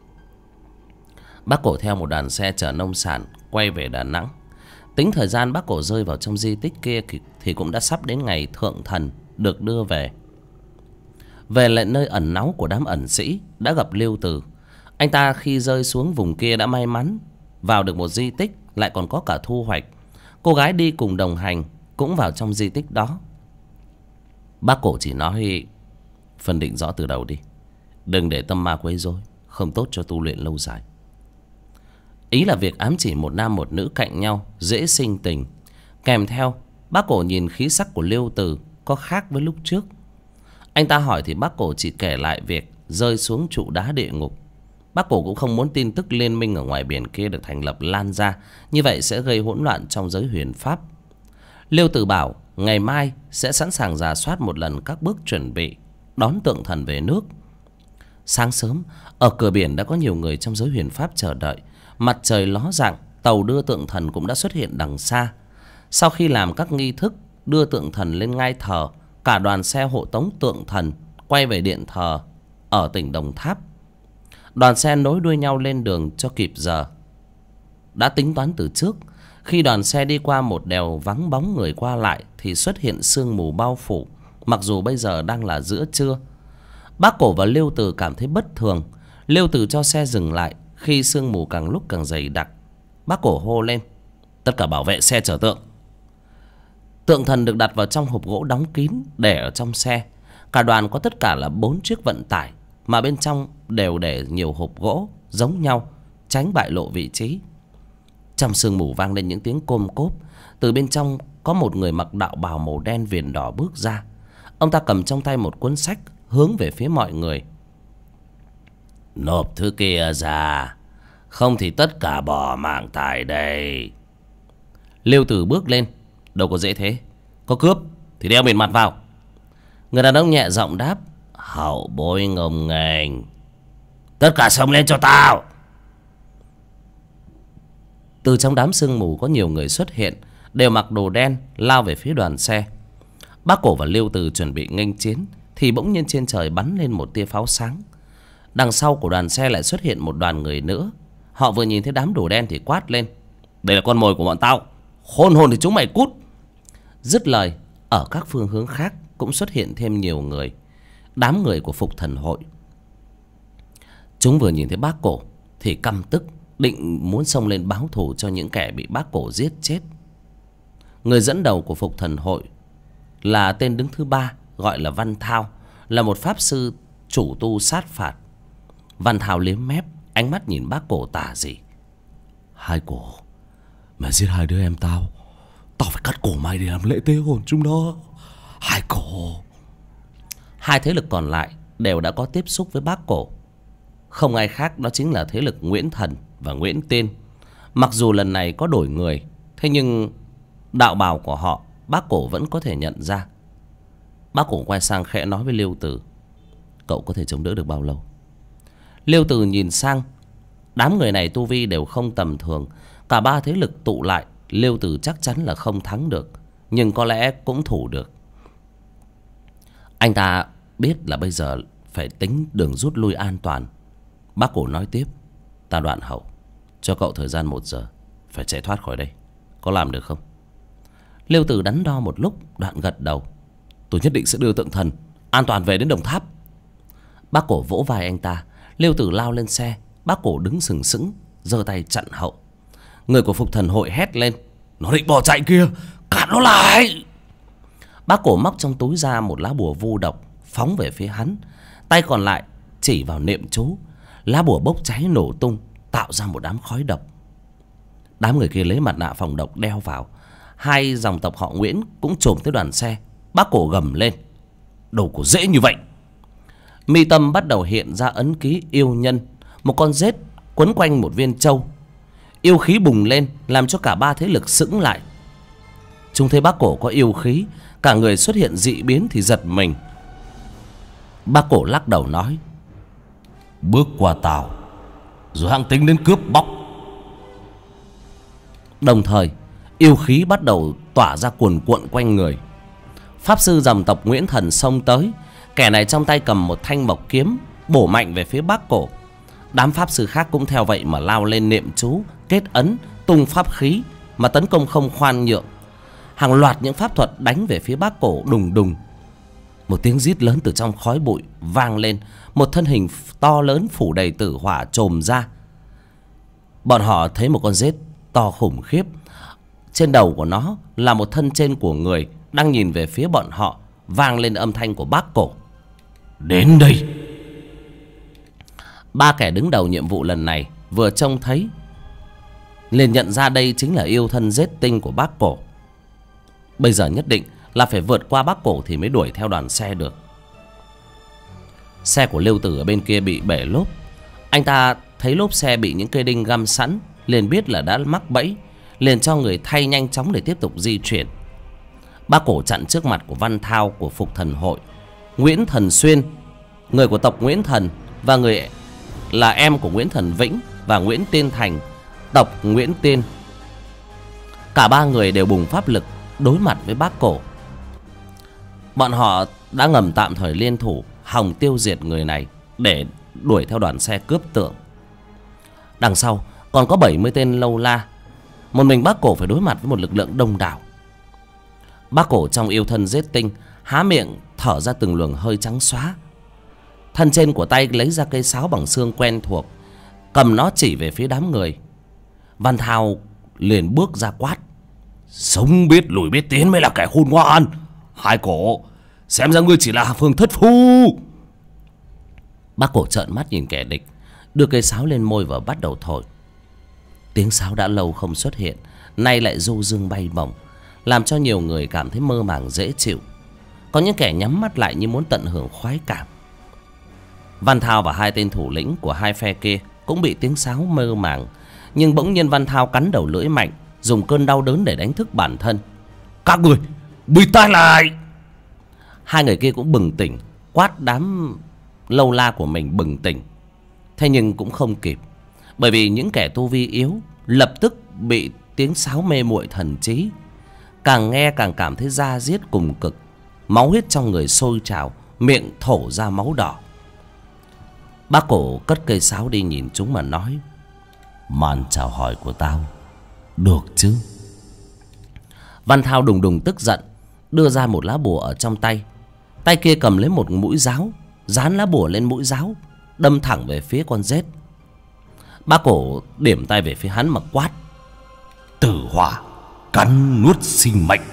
Bác cổ theo một đoàn xe chở nông sản quay về Đà Nẵng. Tính thời gian bác cổ rơi vào trong di tích kia thì cũng đã sắp đến ngày thượng thần được đưa về. Về lại nơi ẩn náu của đám ẩn sĩ, đã gặp Liêu Từ. Anh ta khi rơi xuống vùng kia đã may mắn vào được một di tích, lại còn có cả thu hoạch. Cô gái đi cùng đồng hành cũng vào trong di tích đó. Bác cổ chỉ nói: phân định rõ từ đầu đi, đừng để tâm ma quấy rối, không tốt cho tu luyện lâu dài. Ý là việc ám chỉ một nam một nữ cạnh nhau dễ sinh tình. Kèm theo, bác cổ nhìn khí sắc của Liêu Từ có khác với lúc trước. Anh ta hỏi thì bác cổ chỉ kể lại việc rơi xuống trụ đá địa ngục. Bác cổ cũng không muốn tin tức liên minh ở ngoài biển kia được thành lập lan ra, như vậy sẽ gây hỗn loạn trong giới huyền pháp. Liêu Từ bảo ngày mai sẽ sẵn sàng rà soát một lần các bước chuẩn bị đón tượng thần về nước. Sáng sớm, ở cửa biển đã có nhiều người trong giới huyền pháp chờ đợi. Mặt trời ló dạng, tàu đưa tượng thần cũng đã xuất hiện đằng xa. Sau khi làm các nghi thức đưa tượng thần lên ngai thờ, cả đoàn xe hộ tống tượng thần quay về điện thờ ở tỉnh Đồng Tháp. Đoàn xe nối đuôi nhau lên đường cho kịp giờ. Đã tính toán từ trước, khi đoàn xe đi qua một đèo vắng bóng người qua lại thì xuất hiện sương mù bao phủ, mặc dù bây giờ đang là giữa trưa. Bác cổ và Liêu Từ cảm thấy bất thường. Liêu Từ cho xe dừng lại khi sương mù càng lúc càng dày đặc. Bác cổ hô lên: tất cả bảo vệ xe chở tượng. Tượng thần được đặt vào trong hộp gỗ đóng kín để ở trong xe. Cả đoàn có tất cả là 4 chiếc vận tải, mà bên trong đều để nhiều hộp gỗ giống nhau, tránh bại lộ vị trí. Trong sương mù vang lên những tiếng côm cốp. Từ bên trong có một người mặc đạo bào màu đen viền đỏ bước ra. Ông ta cầm trong tay một cuốn sách hướng về phía mọi người: nộp thứ kia ra, không thì tất cả bỏ mạng tại đây. Liêu Từ bước lên: đâu có dễ thế, có cướp thì đeo bịt mặt vào. Người đàn ông nhẹ giọng đáp: hậu bối ngông nghênh, tất cả xông lên cho tao. Từ trong đám sương mù có nhiều người xuất hiện, đều mặc đồ đen lao về phía đoàn xe. Bác cổ và Liêu Từ chuẩn bị nghênh chiến thì bỗng nhiên trên trời bắn lên một tia pháo sáng. Đằng sau của đoàn xe lại xuất hiện một đoàn người nữa. Họ vừa nhìn thấy đám đồ đen thì quát lên: đây là con mồi của bọn tao, khôn hồn thì chúng mày cút. Dứt lời, ở các phương hướng khác cũng xuất hiện thêm nhiều người, đám người của Phục Thần Hội. Chúng vừa nhìn thấy bác cổ thì căm tức, định muốn xông lên báo thù cho những kẻ bị bác cổ giết chết. Người dẫn đầu của Phục Thần Hội là tên đứng thứ 3, gọi là Văn Thao, là một pháp sư chủ tu sát phạt. Văn Thao liếm mép, ánh mắt nhìn bác cổ tà dị: hai cổ, mày giết hai đứa em tao, tao phải cắt cổ mày để làm lễ tế hồn chúng nó. Hai cổ. Hai thế lực còn lại đều đã có tiếp xúc với bác cổ. Không ai khác đó chính là thế lực Nguyễn Thần và Nguyễn Tiên. Mặc dù lần này có đổi người, thế nhưng đạo bào của họ bác cổ vẫn có thể nhận ra Bác Cổ quay sang khẽ nói với Liêu Tử: "Cậu có thể chống đỡ được bao lâu?" Liêu Tử nhìn sang. Đám người này tu vi đều không tầm thường. Cả ba thế lực tụ lại, Liêu Tử chắc chắn là không thắng được, nhưng có lẽ cũng thủ được. Anh ta biết là bây giờ phải tính đường rút lui an toàn. Bác Cổ nói tiếp: "Ta đoạn hậu, cho cậu thời gian 1 giờ phải chạy thoát khỏi đây. Có làm được không?" Liêu Tử đắn đo một lúc, đoạn gật đầu: "Tôi nhất định sẽ đưa Tượng Thần an toàn về đến Đồng Tháp." Bác Cổ vỗ vai anh ta. Liêu Tử lao lên xe. Bác Cổ đứng sừng sững, giơ tay chặn hậu. Người của Phục Thần Hội hét lên: "Nó định bỏ chạy kìa, cản nó lại!" Bác Cổ móc trong túi ra một lá bùa vu độc, phóng về phía hắn. Tay còn lại chỉ vào niệm chú. Lá bùa bốc cháy nổ tung, tạo ra một đám khói độc. Đám người kia lấy mặt nạ phòng độc đeo vào. Hai dòng tộc họ Nguyễn cũng chồm tới đoàn xe. Bác Cổ gầm lên: "Đâu có dễ như vậy!" Mi tâm bắt đầu hiện ra ấn ký yêu nhân, một con rết quấn quanh một viên châu. Yêu khí bùng lên, làm cho cả ba thế lực sững lại. Chúng thấy Bác Cổ có yêu khí, cả người xuất hiện dị biến thì giật mình. Bác Cổ lắc đầu nói: "Bước qua tàu rồi hãng tính đến cướp bóc." Đồng thời yêu khí bắt đầu tỏa ra cuồn cuộn quanh người. Pháp sư dòng tộc Nguyễn Thần xông tới. Kẻ này trong tay cầm một thanh mộc kiếm, bổ mạnh về phía Bác Cổ. Đám pháp sư khác cũng theo vậy mà lao lên niệm chú, kết ấn, tung pháp khí mà tấn công không khoan nhượng. Hàng loạt những pháp thuật đánh về phía Bác Cổ đùng đùng. Một tiếng rít lớn từ trong khói bụi vang lên. Một thân hình to lớn phủ đầy tử hỏa trồm ra. Bọn họ thấy một con rết to khủng khiếp. Trên đầu của nó là một thân trên của người đang nhìn về phía bọn họ. Vang lên âm thanh của Bác Cổ: "Đến đây!" Ba kẻ đứng đầu nhiệm vụ lần này vừa trông thấy liền nhận ra đây chính là yêu thân rết tinh của Bác Cổ. Bây giờ nhất định là phải vượt qua Bác Cổ thì mới đuổi theo đoàn xe được. Xe của Liêu Tử ở bên kia bị bể lốp. Anh ta thấy lốp xe bị những cây đinh găm sẵn, liền biết là đã mắc bẫy, liền cho người thay nhanh chóng để tiếp tục di chuyển. Bác Cổ chặn trước mặt của Văn Thao của Phục Thần Hội, Nguyễn Thần Xuyên, người của tộc Nguyễn Thần, và người là em của Nguyễn Thần Vĩnh và Nguyễn Tiên Thành, tộc Nguyễn Tiên. Cả ba người đều bùng pháp lực đối mặt với Bác Cổ. Bọn họ đã ngầm tạm thời liên thủ hòng tiêu diệt người này để đuổi theo đoàn xe cướp tượng. Đằng sau còn có 70 tên lâu la. Một mình Bác Cổ phải đối mặt với một lực lượng đông đảo. Bác Cổ trong yêu thân rết tinh há miệng thở ra từng luồng hơi trắng xóa. Thân trên của tay lấy ra cây sáo bằng xương quen thuộc, cầm nó chỉ về phía đám người. Văn Thao liền bước ra quát: "Sống biết lùi biết tiến mới là kẻ khôn ngoan. Hai Cổ, xem ra ngươi chỉ là Phương thất phu." Bác Cổ trợn mắt nhìn kẻ địch, đưa cây sáo lên môi và bắt đầu thổi. Tiếng sáo đã lâu không xuất hiện, nay lại du dương bay bổng, làm cho nhiều người cảm thấy mơ màng dễ chịu. Có những kẻ nhắm mắt lại như muốn tận hưởng khoái cảm. Văn Thao và hai tên thủ lĩnh của hai phe kia cũng bị tiếng sáo mơ màng. Nhưng bỗng nhiên Văn Thao cắn đầu lưỡi mạnh, dùng cơn đau đớn để đánh thức bản thân. "Các người bị tai lại!" Hai người kia cũng bừng tỉnh, quát đám lâu la của mình bừng tỉnh. Thế nhưng cũng không kịp, bởi vì những kẻ tu vi yếu lập tức bị tiếng sáo mê muội thần trí. Càng nghe càng cảm thấy da diết cùng cực, máu huyết trong người sôi trào, miệng thổ ra máu đỏ. Bác Cổ cất cây sáo đi nhìn chúng mà nói: "Màn chào hỏi của tao được chứ?" Văn Thao đùng đùng tức giận, đưa ra một lá bùa ở trong tay. Tay kia cầm lấy một mũi giáo, dán lá bùa lên mũi giáo, đâm thẳng về phía con rết. Bác Cổ điểm tay về phía hắn mà quát: "Tử hỏa cắn nuốt sinh mệnh!"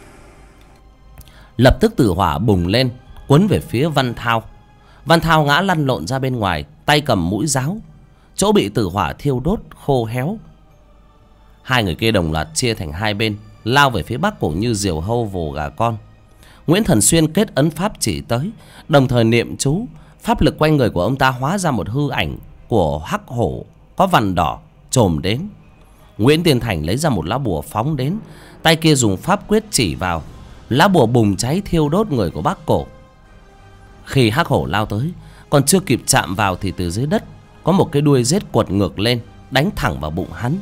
Lập tức tử hỏa bùng lên, quấn về phía Văn Thao. Văn Thao ngã lăn lộn ra bên ngoài, tay cầm mũi giáo, chỗ bị tử hỏa thiêu đốt khô héo. Hai người kia đồng loạt chia thành hai bên, lao về phía Bác Cổ như diều hâu vồ gà con. Nguyễn Thần Xuyên kết ấn pháp chỉ tới, đồng thời niệm chú. Pháp lực quanh người của ông ta hóa ra một hư ảnh của hắc hổ có vằn đỏ chồm đến. Nguyễn Tiên Thành lấy ra một lá bùa phóng đến, tay kia dùng pháp quyết chỉ vào. Lá bùa bùng cháy thiêu đốt người của bác Cổ. Khi hắc hổ lao tới, còn chưa kịp chạm vào thì từ dưới đất có một cái đuôi rết quật ngược lên, đánh thẳng vào bụng hắn.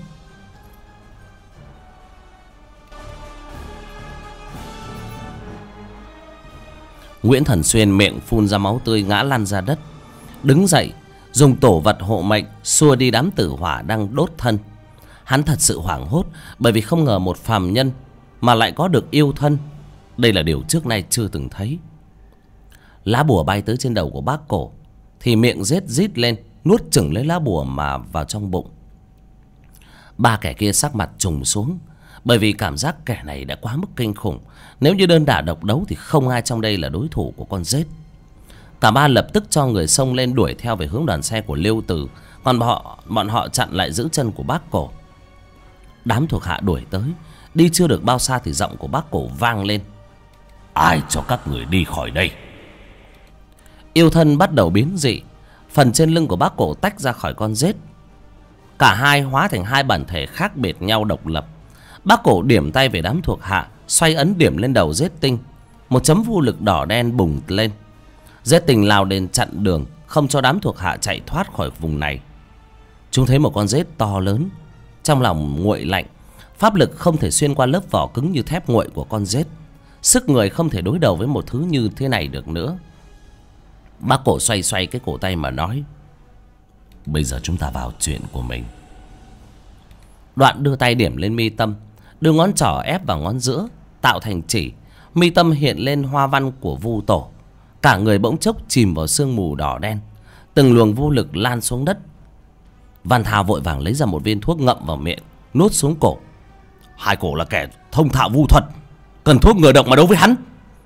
Nguyễn Thần Xuyên miệng phun ra máu tươi, ngã lăn ra đất. Đứng dậy, dùng tổ vật hộ mệnh xua đi đám tử hỏa đang đốt thân. Hắn thật sự hoảng hốt, bởi vì không ngờ một phàm nhân mà lại có được yêu thân. Đây là điều trước nay chưa từng thấy. Lá bùa bay tới trên đầu của bác Cổ thì miệng rết rít lên, nuốt chửng lấy lá bùa mà vào trong bụng. Ba kẻ kia sắc mặt trùng xuống, bởi vì cảm giác kẻ này đã quá mức kinh khủng. Nếu như đơn đả độc đấu thì không ai trong đây là đối thủ của con rết. Cả ba lập tức cho người xông lên đuổi theo về hướng đoàn xe của Liêu Tử, còn bọn họ chặn lại giữ chân của bác Cổ. Đám thuộc hạ đuổi tới, đi chưa được bao xa thì giọng của bác Cổ vang lên: ai cho các người đi khỏi đây? Yêu thân bắt đầu biến dị, phần trên lưng của bác Cổ tách ra khỏi con rết. Cả hai hóa thành hai bản thể khác biệt nhau độc lập. Bác Cổ điểm tay về đám thuộc hạ, xoay ấn điểm lên đầu rết tinh. Một chấm vô lực đỏ đen bùng lên. Rết tinh lao đến chặn đường, không cho đám thuộc hạ chạy thoát khỏi vùng này. Chúng thấy một con rết to lớn, trong lòng nguội lạnh. Pháp lực không thể xuyên qua lớp vỏ cứng như thép nguội của con rết. Sức người không thể đối đầu với một thứ như thế này được nữa. Bác Cổ xoay xoay cái cổ tay mà nói: bây giờ chúng ta vào chuyện của mình. Đoạn đưa tay điểm lên mi tâm, đưa ngón trỏ ép vào ngón giữa, tạo thành chỉ. Mi tâm hiện lên hoa văn của Vu Tổ. Cả người bỗng chốc chìm vào sương mù đỏ đen. Từng luồng vô lực lan xuống đất. Văn Thao vội vàng lấy ra một viên thuốc ngậm vào miệng, nuốt xuống cổ. Hai cổ là kẻ thông thạo vu thuật, cần thuốc ngừa độc mà đấu với hắn.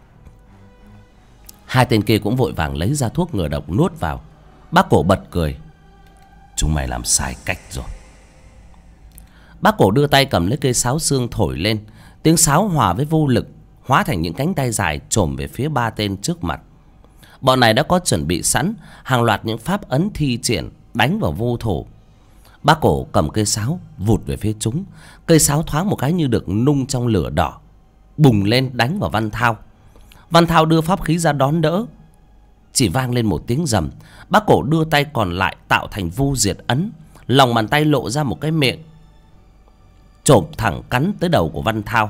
Hai tên kia cũng vội vàng lấy ra thuốc ngừa độc nuốt vào. Bác Cổ bật cười: chúng mày làm sai cách rồi. Bác Cổ đưa tay cầm lấy cây sáo xương thổi lên. Tiếng sáo hòa với vô lực hóa thành những cánh tay dài chồm về phía ba tên trước mặt. Bọn này đã có chuẩn bị sẵn hàng loạt những pháp ấn thi triển đánh vào vô thủ. Bác Cổ cầm cây sáo vụt về phía chúng. Cây sáo thoáng một cái như được nung trong lửa đỏ, bùng lên đánh vào Văn Thao. Văn Thao đưa pháp khí ra đón đỡ. Chỉ vang lên một tiếng rầm. Bác Cổ đưa tay còn lại tạo thành vu diệt ấn. Lòng bàn tay lộ ra một cái miệng, chộp thẳng cắn tới đầu của Văn Thao.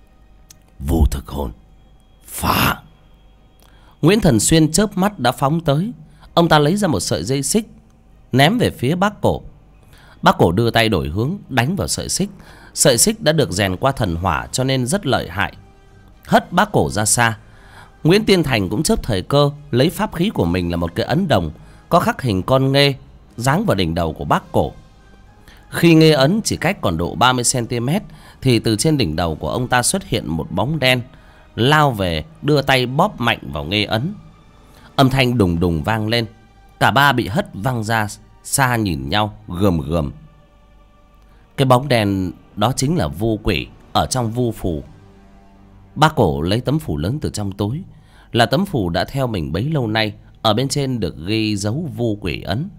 Vu thực hồn phá. Nguyễn Thần Xuyên chớp mắt đã phóng tới. Ông ta lấy ra một sợi dây xích ném về phía bác Cổ. Bác Cổ đưa tay đổi hướng đánh vào sợi xích. Sợi xích đã được rèn qua thần hỏa cho nên rất lợi hại, hất bác Cổ ra xa. Nguyễn Tiên Thành cũng chớp thời cơ lấy pháp khí của mình là một cái ấn đồng có khắc hình con nghê giáng vào đỉnh đầu của bác Cổ. Khi nghê ấn chỉ cách còn độ 30 cm thì từ trên đỉnh đầu của ông ta xuất hiện một bóng đen lao về, đưa tay bóp mạnh vào nghê ấn. Âm thanh đùng đùng vang lên. Cả ba bị hất văng ra xa nhìn nhau gườm gườm. Cái bóng đen đó chính là Vu Quỷ ở trong vu phù. Bác Cổ lấy tấm phù lớn từ trong túi, là tấm phù đã theo mình bấy lâu nay. Ở bên trên được ghi dấu Vu Quỷ ấn.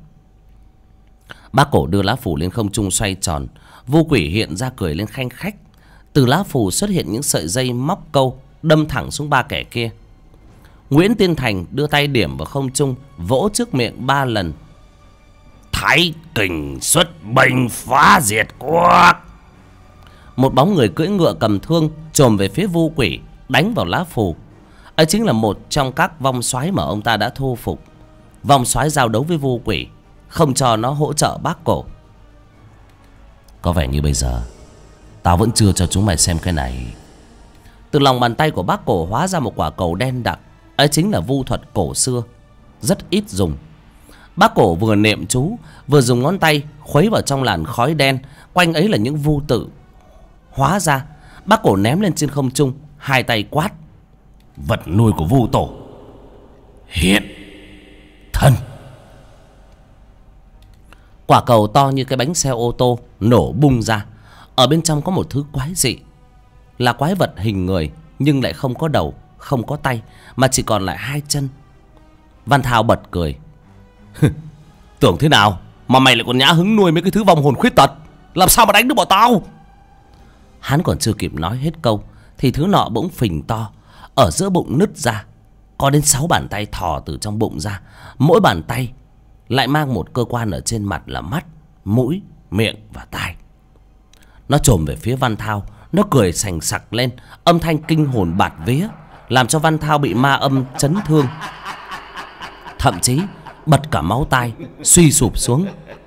Bác Cổ đưa lá phù lên không trung xoay tròn. Vu Quỷ hiện ra cười lên khanh khách. Từ lá phù xuất hiện những sợi dây móc câu đâm thẳng xuống ba kẻ kia. Nguyễn Tiên Thành đưa tay điểm vào không trung, vỗ trước miệng 3 lần. Thái kình xuất binh phá diệt quốc. Một bóng người cưỡi ngựa cầm thương chồm về phía Vu Quỷ, đánh vào lá phù. Ấy chính là một trong các vong soái mà ông ta đã thu phục. Vong soái giao đấu với Vu Quỷ, không cho nó hỗ trợ bác Cổ. Có vẻ như bây giờ tao vẫn chưa cho chúng mày xem cái này. Từ lòng bàn tay của bác Cổ hóa ra một quả cầu đen đặc. Ấy chính là vu thuật cổ xưa, rất ít dùng. Bác Cổ vừa niệm chú, vừa dùng ngón tay khuấy vào trong làn khói đen. Quanh ấy là những vu tự. Hóa ra bác Cổ ném lên trên không trung, hai tay quát: vật nuôi của Vu Tổ hiện thân. Quả cầu to như cái bánh xe ô tô nổ bung ra. Ở bên trong có một thứ quái dị, là quái vật hình người nhưng lại không có đầu, không có tay, mà chỉ còn lại 2 chân. Văn Thao bật cười: tưởng thế nào mà mày lại còn nhã hứng nuôi mấy cái thứ vong hồn khuyết tật, làm sao mà đánh được bọn tao? Hắn còn chưa kịp nói hết câu thì thứ nọ bỗng phình to, ở giữa bụng nứt ra, có đến 6 bàn tay thò từ trong bụng ra. Mỗi bàn tay lại mang một cơ quan ở trên mặt là mắt, mũi, miệng và tai. Nó chồm về phía Văn Thao, nó cười sành sặc lên, âm thanh kinh hồn bạt vía, làm cho Văn Thao bị ma âm chấn thương, thậm chí bật cả máu tai, suy sụp xuống.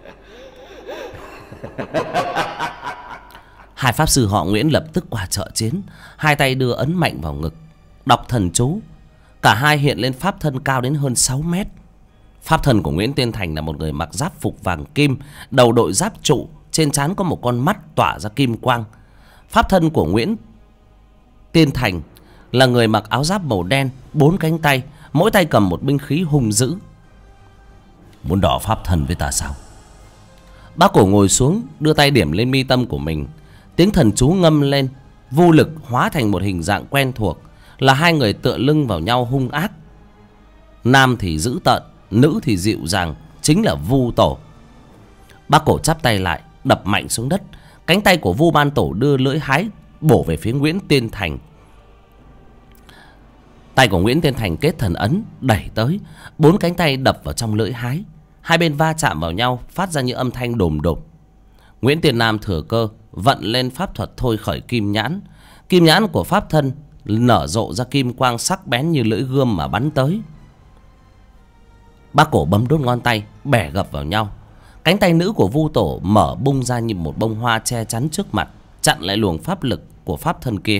Hai pháp sư họ Nguyễn lập tức qua trợ chiến, hai tay đưa ấn mạnh vào ngực, đọc thần chú. Cả hai hiện lên pháp thân cao đến hơn 6 mét. Pháp thân của Nguyễn Tiên Thành là một người mặc giáp phục vàng kim, đầu đội giáp trụ, trên trán có một con mắt tỏa ra kim quang. Pháp thân của Nguyễn Tiên Thành là người mặc áo giáp màu đen, 4 cánh tay, mỗi tay cầm một binh khí hung dữ. Muốn đỏ pháp thân với ta sao? Bác Cổ ngồi xuống, đưa tay điểm lên mi tâm của mình. Tiếng thần chú ngâm lên, vô lực hóa thành một hình dạng quen thuộc, là hai người tựa lưng vào nhau hung ác. Nam thì dữ tợn, nữ thì dịu dàng, chính là Vu Tổ. Bác Cổ chắp tay lại, đập mạnh xuống đất. Cánh tay của Vu Ban Tổ đưa lưỡi hái bổ về phía Nguyễn Tiên Thành. Tay của Nguyễn Tiên Thành kết thần ấn, đẩy tới. 4 cánh tay đập vào trong lưỡi hái, hai bên va chạm vào nhau, phát ra những âm thanh đồm đột. Nguyễn Tiên Nam thừa cơ vận lên pháp thuật thôi khởi kim nhãn. Kim nhãn của pháp thân nở rộ ra kim quang sắc bén như lưỡi gươm mà bắn tới. Bác Cổ bấm đốt ngón tay, bẻ gập vào nhau. Cánh tay nữ của Vu Tổ mở bung ra như một bông hoa che chắn trước mặt, chặn lại luồng pháp lực của pháp thân kia.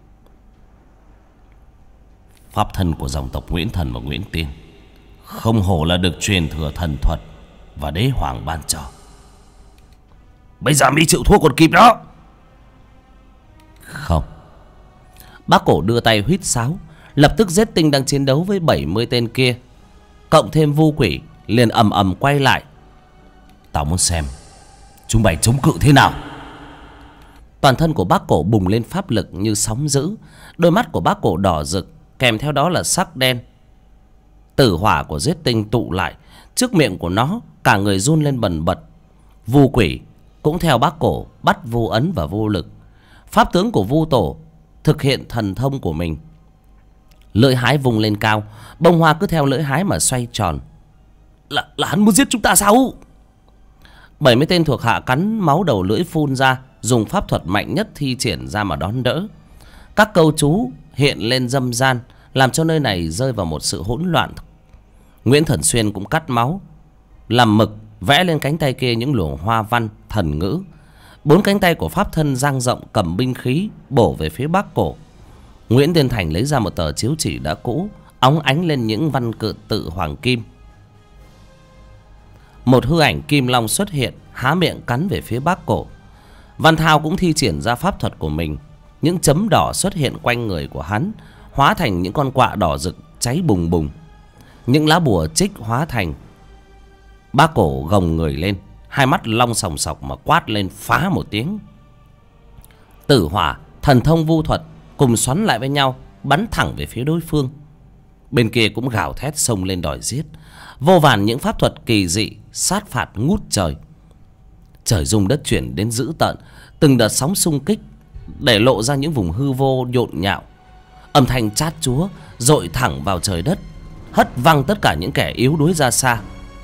Pháp thân của dòng tộc Nguyễn Thần và Nguyễn Tiên không hổ là được truyền thừa thần thuật và đế hoàng ban cho. Bây giờ mi chịu thua còn kịp đó. Không. Bác Cổ đưa tay huýt sáo, lập tức giết tinh đang chiến đấu với 70 tên kia, cộng thêm Vu Quỷ, liền ầm ầm quay lại. Tao muốn xem chúng mày chống cự thế nào. Toàn thân của bác Cổ bùng lên pháp lực như sóng dữ. Đôi mắt của bác Cổ đỏ rực, kèm theo đó là sắc đen. Tử hỏa của giết tinh tụ lại trước miệng của nó, cả người run lên bần bật. Vu Quỷ cũng theo bác Cổ bắt vô ấn và vô lực. Pháp tướng của Vu Tổ thực hiện thần thông của mình. Lưỡi hái vùng lên cao, bông hoa cứ theo lưỡi hái mà xoay tròn. Là hắn muốn giết chúng ta sao? 70 tên thuộc hạ cắn máu đầu lưỡi phun ra, dùng pháp thuật mạnh nhất thi triển ra mà đón đỡ. Các câu chú hiện lên dâm gian, làm cho nơi này rơi vào một sự hỗn loạn. Nguyễn Thần Xuyên cũng cắt máu, làm mực vẽ lên cánh tay kia những luồng hoa văn thần ngữ. 4 cánh tay của pháp thân dang rộng cầm binh khí bổ về phía bác Cổ. Nguyễn Tiên Thành lấy ra một tờ chiếu chỉ đã cũ, óng ánh lên những văn cự tự hoàng kim. Một hư ảnh kim long xuất hiện, há miệng cắn về phía bác Cổ. Văn Thao cũng thi triển ra pháp thuật của mình. Những chấm đỏ xuất hiện quanh người của hắn, hóa thành những con quạ đỏ rực cháy bùng bùng. Những lá bùa trích hóa thành. Bác Cổ gồng người lên, hai mắt long sòng sọc mà quát lên phá một tiếng. Tử hỏa, thần thông vu thuật cùng xoắn lại với nhau, bắn thẳng về phía đối phương. Bên kia cũng gào thét xông lên đòi giết. Vô vàn những pháp thuật kỳ dị sát phạt ngút trời. Trời rung đất chuyển đến dữ tợn, từng đợt sóng xung kích để lộ ra những vùng hư vô nhộn nhạo. Âm thanh chát chúa dội thẳng vào trời đất, hất văng tất cả những kẻ yếu đuối ra xa.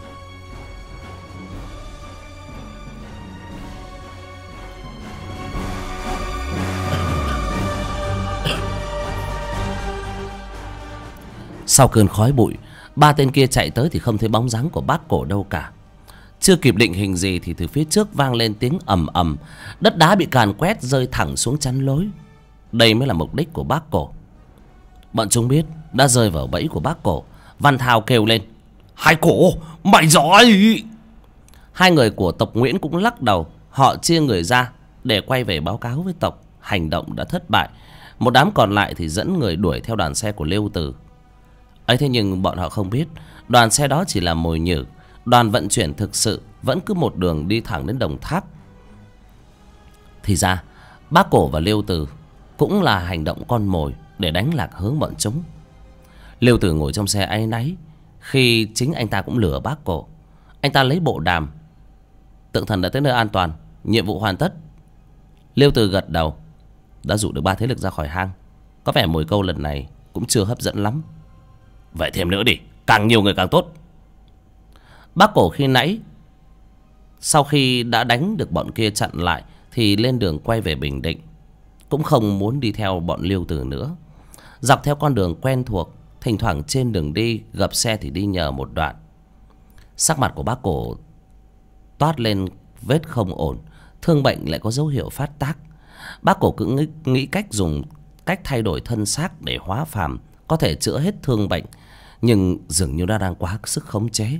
Sau cơn khói bụi, 3 tên kia chạy tới thì không thấy bóng dáng của bác Cổ đâu cả. Chưa kịp định hình gì thì từ phía trước vang lên tiếng ầm ầm, đất đá bị càn quét rơi thẳng xuống chắn lối. Đây mới là mục đích của bác Cổ. Bọn chúng biết đã rơi vào bẫy của bác Cổ. Văn Thao kêu lên: Hai Cổ, mày giỏi! Hai người của tộc Nguyễn cũng lắc đầu. Họ chia người ra để quay về báo cáo với tộc hành động đã thất bại. Một đám còn lại thì dẫn người đuổi theo đoàn xe của Liêu Tử ấy. Thế nhưng bọn họ không biết đoàn xe đó chỉ là mồi nhử. Đoàn vận chuyển thực sự vẫn cứ một đường đi thẳng đến Đồng Tháp. Thì ra bác Cổ và Liêu Tử cũng là hành động con mồi để đánh lạc hướng bọn chúng. Liêu Tử ngồi trong xe áy náy khi chính anh ta cũng lừa bác Cổ. Anh ta lấy bộ đàm: Tượng thần đã tới nơi an toàn, nhiệm vụ hoàn tất. Liêu Tử gật đầu: đã dụ được 3 thế lực ra khỏi hang. Có vẻ mồi câu lần này cũng chưa hấp dẫn lắm. Vậy thêm nữa đi, càng nhiều người càng tốt. Bác Cổ khi nãy sau khi đã đánh được bọn kia chặn lại thì lên đường quay về Bình Định, cũng không muốn đi theo bọn Liêu Tử nữa. Dọc theo con đường quen thuộc, thỉnh thoảng trên đường đi gặp xe thì đi nhờ một đoạn. Sắc mặt của bác Cổ toát lên vết không ổn, thương bệnh lại có dấu hiệu phát tác. Bác Cổ cứ nghĩ cách dùng cách thay đổi thân xác để hóa phàm có thể chữa hết thương bệnh, nhưng dường như đã đang quá sức khống chế.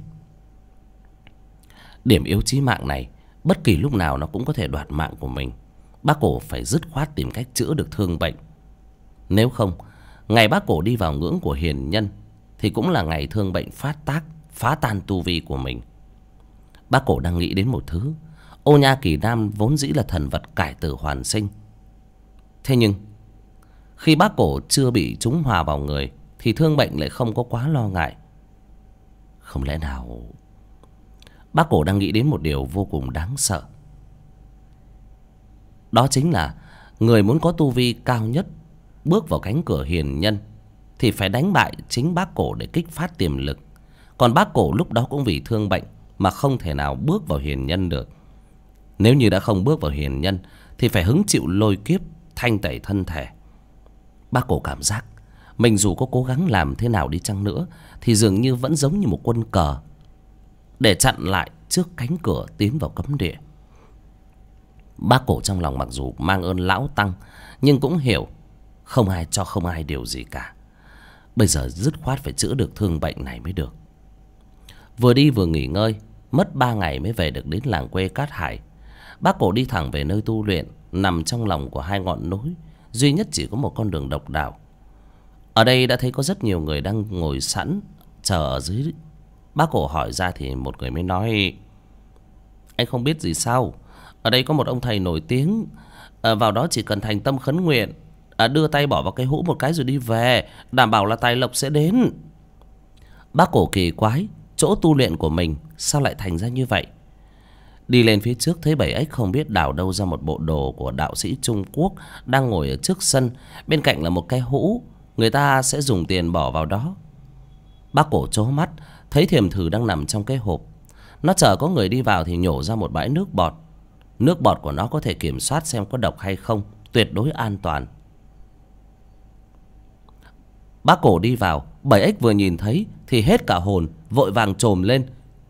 Điểm yếu chí mạng này bất kỳ lúc nào nó cũng có thể đoạt mạng của mình. Bác Cổ phải dứt khoát tìm cách chữa được thương bệnh. Nếu không, ngày bác Cổ đi vào ngưỡng của hiền nhân thì cũng là ngày thương bệnh phát tác, phá tan tu vi của mình. Bác Cổ đang nghĩ đến một thứ. Ô Nha Kỳ Nam vốn dĩ là thần vật cải tử hoàn sinh. Thế nhưng khi bác Cổ chưa bị chúng hòa vào người thì thương bệnh lại không có quá lo ngại. Không lẽ nào... Bác Cổ đang nghĩ đến một điều vô cùng đáng sợ. Đó chính là người muốn có tu vi cao nhất, bước vào cánh cửa hiền nhân thì phải đánh bại chính bác Cổ để kích phát tiềm lực. Còn bác Cổ lúc đó cũng vì thương bệnh mà không thể nào bước vào hiền nhân được. Nếu như đã không bước vào hiền nhân thì phải hứng chịu lôi kiếp thanh tẩy thân thể. Bác Cổ cảm giác mình dù có cố gắng làm thế nào đi chăng nữa thì dường như vẫn giống như một quân cờ để chặn lại trước cánh cửa tiến vào cấm địa. Bác Cổ trong lòng mặc dù mang ơn lão tăng, nhưng cũng hiểu không ai cho không ai điều gì cả. Bây giờ dứt khoát phải chữa được thương bệnh này mới được. Vừa đi vừa nghỉ ngơi, mất 3 ngày mới về được đến làng quê Cát Hải. Bác Cổ đi thẳng về nơi tu luyện, nằm trong lòng của 2 ngọn núi, duy nhất chỉ có một con đường độc đạo. Ở đây đã thấy có rất nhiều người đang ngồi sẵn chờ ở dưới. Bác Cổ hỏi ra thì một người mới nói: anh không biết gì sao? Ở đây có một ông thầy nổi tiếng, vào đó chỉ cần thành tâm khấn nguyện, đưa tay bỏ vào cái hũ một cái rồi đi về, đảm bảo là tài lộc sẽ đến. Bác Cổ kỳ quái, chỗ tu luyện của mình sao lại thành ra như vậy? Đi lên phía trước thấy 7 ếch không biết đào đâu ra một bộ đồ của đạo sĩ Trung Quốc đang ngồi ở trước sân, bên cạnh là một cái hũ, người ta sẽ dùng tiền bỏ vào đó. Bác Cổ trố mắt, thấy thiềm thử đang nằm trong cái hộp. Nó chờ có người đi vào thì nhổ ra một bãi nước bọt. Nước bọt của nó có thể kiểm soát xem có độc hay không, tuyệt đối an toàn. Bác Cổ đi vào, 7 ếch vừa nhìn thấy thì hết cả hồn, vội vàng chồm lên: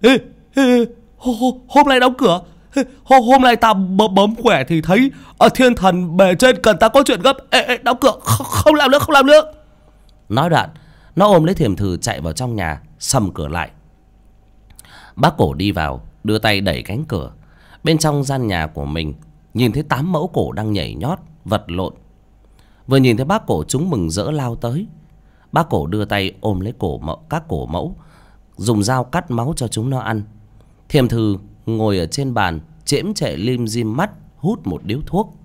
hôm nay đóng cửa. Hôm nay ta bấm quẻ thì thấy ở thiên thần bề trên cần ta có chuyện gấp. Đóng cửa, không làm nữa, không làm nữa. Nói đoạn, nó ôm lấy thiềm thử chạy vào trong nhà, sầm cửa lại. Bác Cổ đi vào, đưa tay đẩy cánh cửa. Bên trong gian nhà của mình nhìn thấy 8 mẫu cổ đang nhảy nhót, vật lộn. Vừa nhìn thấy bác Cổ, chúng mừng rỡ lao tới. Bác Cổ đưa tay ôm lấy các cổ mẫu, dùng dao cắt máu cho chúng nó ăn. Thiềm thử ngồi ở trên bàn, chễm chệ lim dim mắt, hút một điếu thuốc.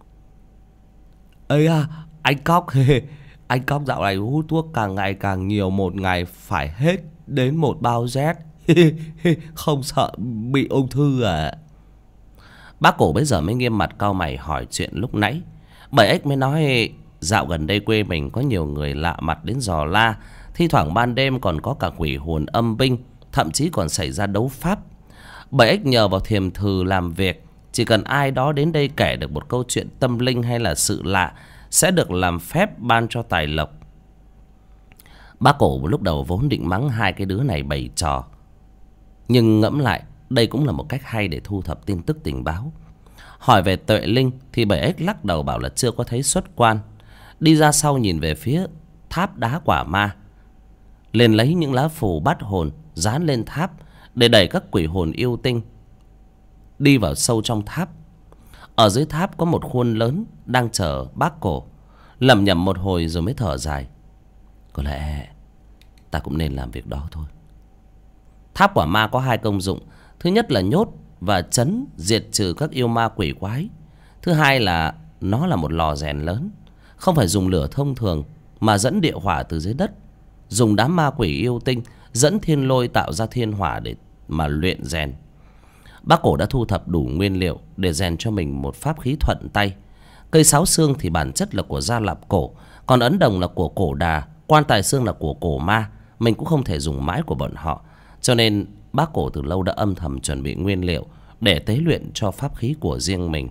Ây à, anh Cóc, anh Cóc dạo này hút thuốc càng ngày càng nhiều, một ngày phải hết đến 1 bao Z. Không sợ bị ung thư à? Bác Cổ bây giờ mới nghiêm mặt cau mày hỏi chuyện lúc nãy. 7 ếch mới nói dạo gần đây quê mình có nhiều người lạ mặt đến dò la, thi thoảng ban đêm còn có cả quỷ hồn âm binh, thậm chí còn xảy ra đấu pháp. 7 ếch nhờ vào thiềm thử làm việc, chỉ cần ai đó đến đây kể được một câu chuyện tâm linh hay là sự lạ sẽ được làm phép ban cho tài lộc. Bác Cổ lúc đầu vốn định mắng 2 cái đứa này bày trò, nhưng ngẫm lại đây cũng là một cách hay để thu thập tin tức tình báo. Hỏi về Tuệ Linh thì 7 ếch lắc đầu bảo là chưa có thấy xuất quan. Đi ra sau nhìn về phía tháp đá quả ma, liền lấy những lá phù bắt hồn dán lên tháp để đẩy các quỷ hồn yêu tinh đi vào sâu trong tháp. Ở dưới tháp có một khuôn lớn đang chờ bác Cổ. Lẩm nhẩm một hồi rồi mới thở dài: có lẽ ta cũng nên làm việc đó thôi. Tháp quả ma có 2 công dụng. Thứ nhất là nhốt và trấn diệt trừ các yêu ma quỷ quái. Thứ hai là nó là một lò rèn lớn, không phải dùng lửa thông thường mà dẫn địa hỏa từ dưới đất, dùng đám ma quỷ yêu tinh dẫn thiên lôi tạo ra thiên hỏa để mà luyện rèn. Bác Cổ đã thu thập đủ nguyên liệu để rèn cho mình một pháp khí thuận tay. Cây sáo xương thì bản chất là của Gia Lạp Cổ, còn ấn đồng là của Cổ Đà, quan tài xương là của Cổ Ma. Mình cũng không thể dùng mãi của bọn họ, cho nên bác Cổ từ lâu đã âm thầm chuẩn bị nguyên liệu để tế luyện cho pháp khí của riêng mình.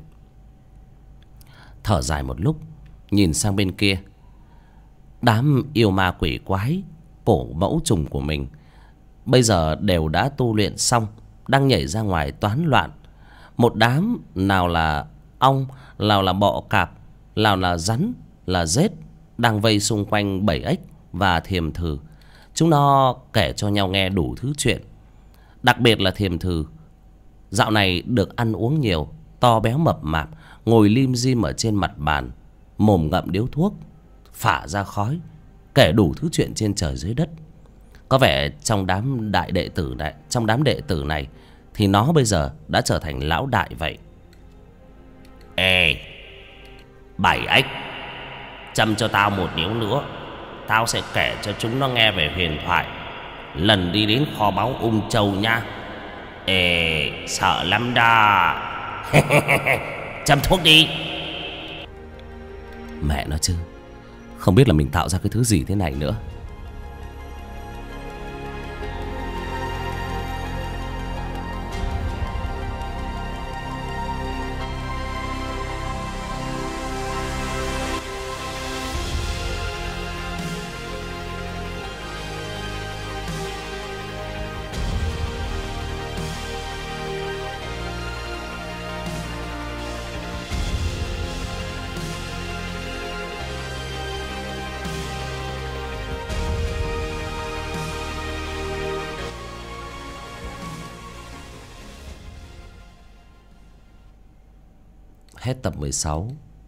Thở dài một lúc, nhìn sang bên kia. Đám yêu ma quỷ quái, cổ mẫu trùng của mình bây giờ đều đã tu luyện xong, đang nhảy ra ngoài toán loạn. Một đám nào là ong, nào là bọ cạp, nào là rắn, là rết đang vây xung quanh bầy ếch và thiềm thử. Chúng nó kể cho nhau nghe đủ thứ chuyện. Đặc biệt là thiềm thử, dạo này được ăn uống nhiều, to béo mập mạp, ngồi lim dim ở trên mặt bàn, mồm ngậm điếu thuốc, phả ra khói, kể đủ thứ chuyện trên trời dưới đất. Có vẻ trong đám đệ tử này thì nó bây giờ đã trở thành lão đại vậy. Ê, bảy ếch, châm cho tao một điếu nữa, tao sẽ kể cho chúng nó nghe về huyền thoại lần đi đến kho báu Ung Châu nha. Ê, sợ lắm đó. Châm thuốc đi. Mẹ nó chứ, không biết là mình tạo ra cái thứ gì thế này nữa. Hết tập 16.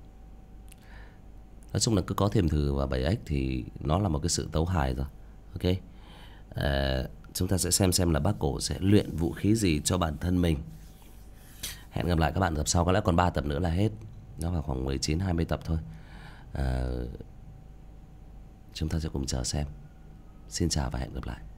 Nói chung là cứ có thiềm thử và bảy ếch thì nó là một cái sự tấu hài rồi. Ok, chúng ta sẽ xem là bác Cổ sẽ luyện vũ khí gì cho bản thân mình. Hẹn gặp lại các bạn tập sau, có lẽ còn 3 tập nữa là hết. Nó vào khoảng 19-20 tập thôi. Chúng ta sẽ cùng chờ xem. Xin chào và hẹn gặp lại.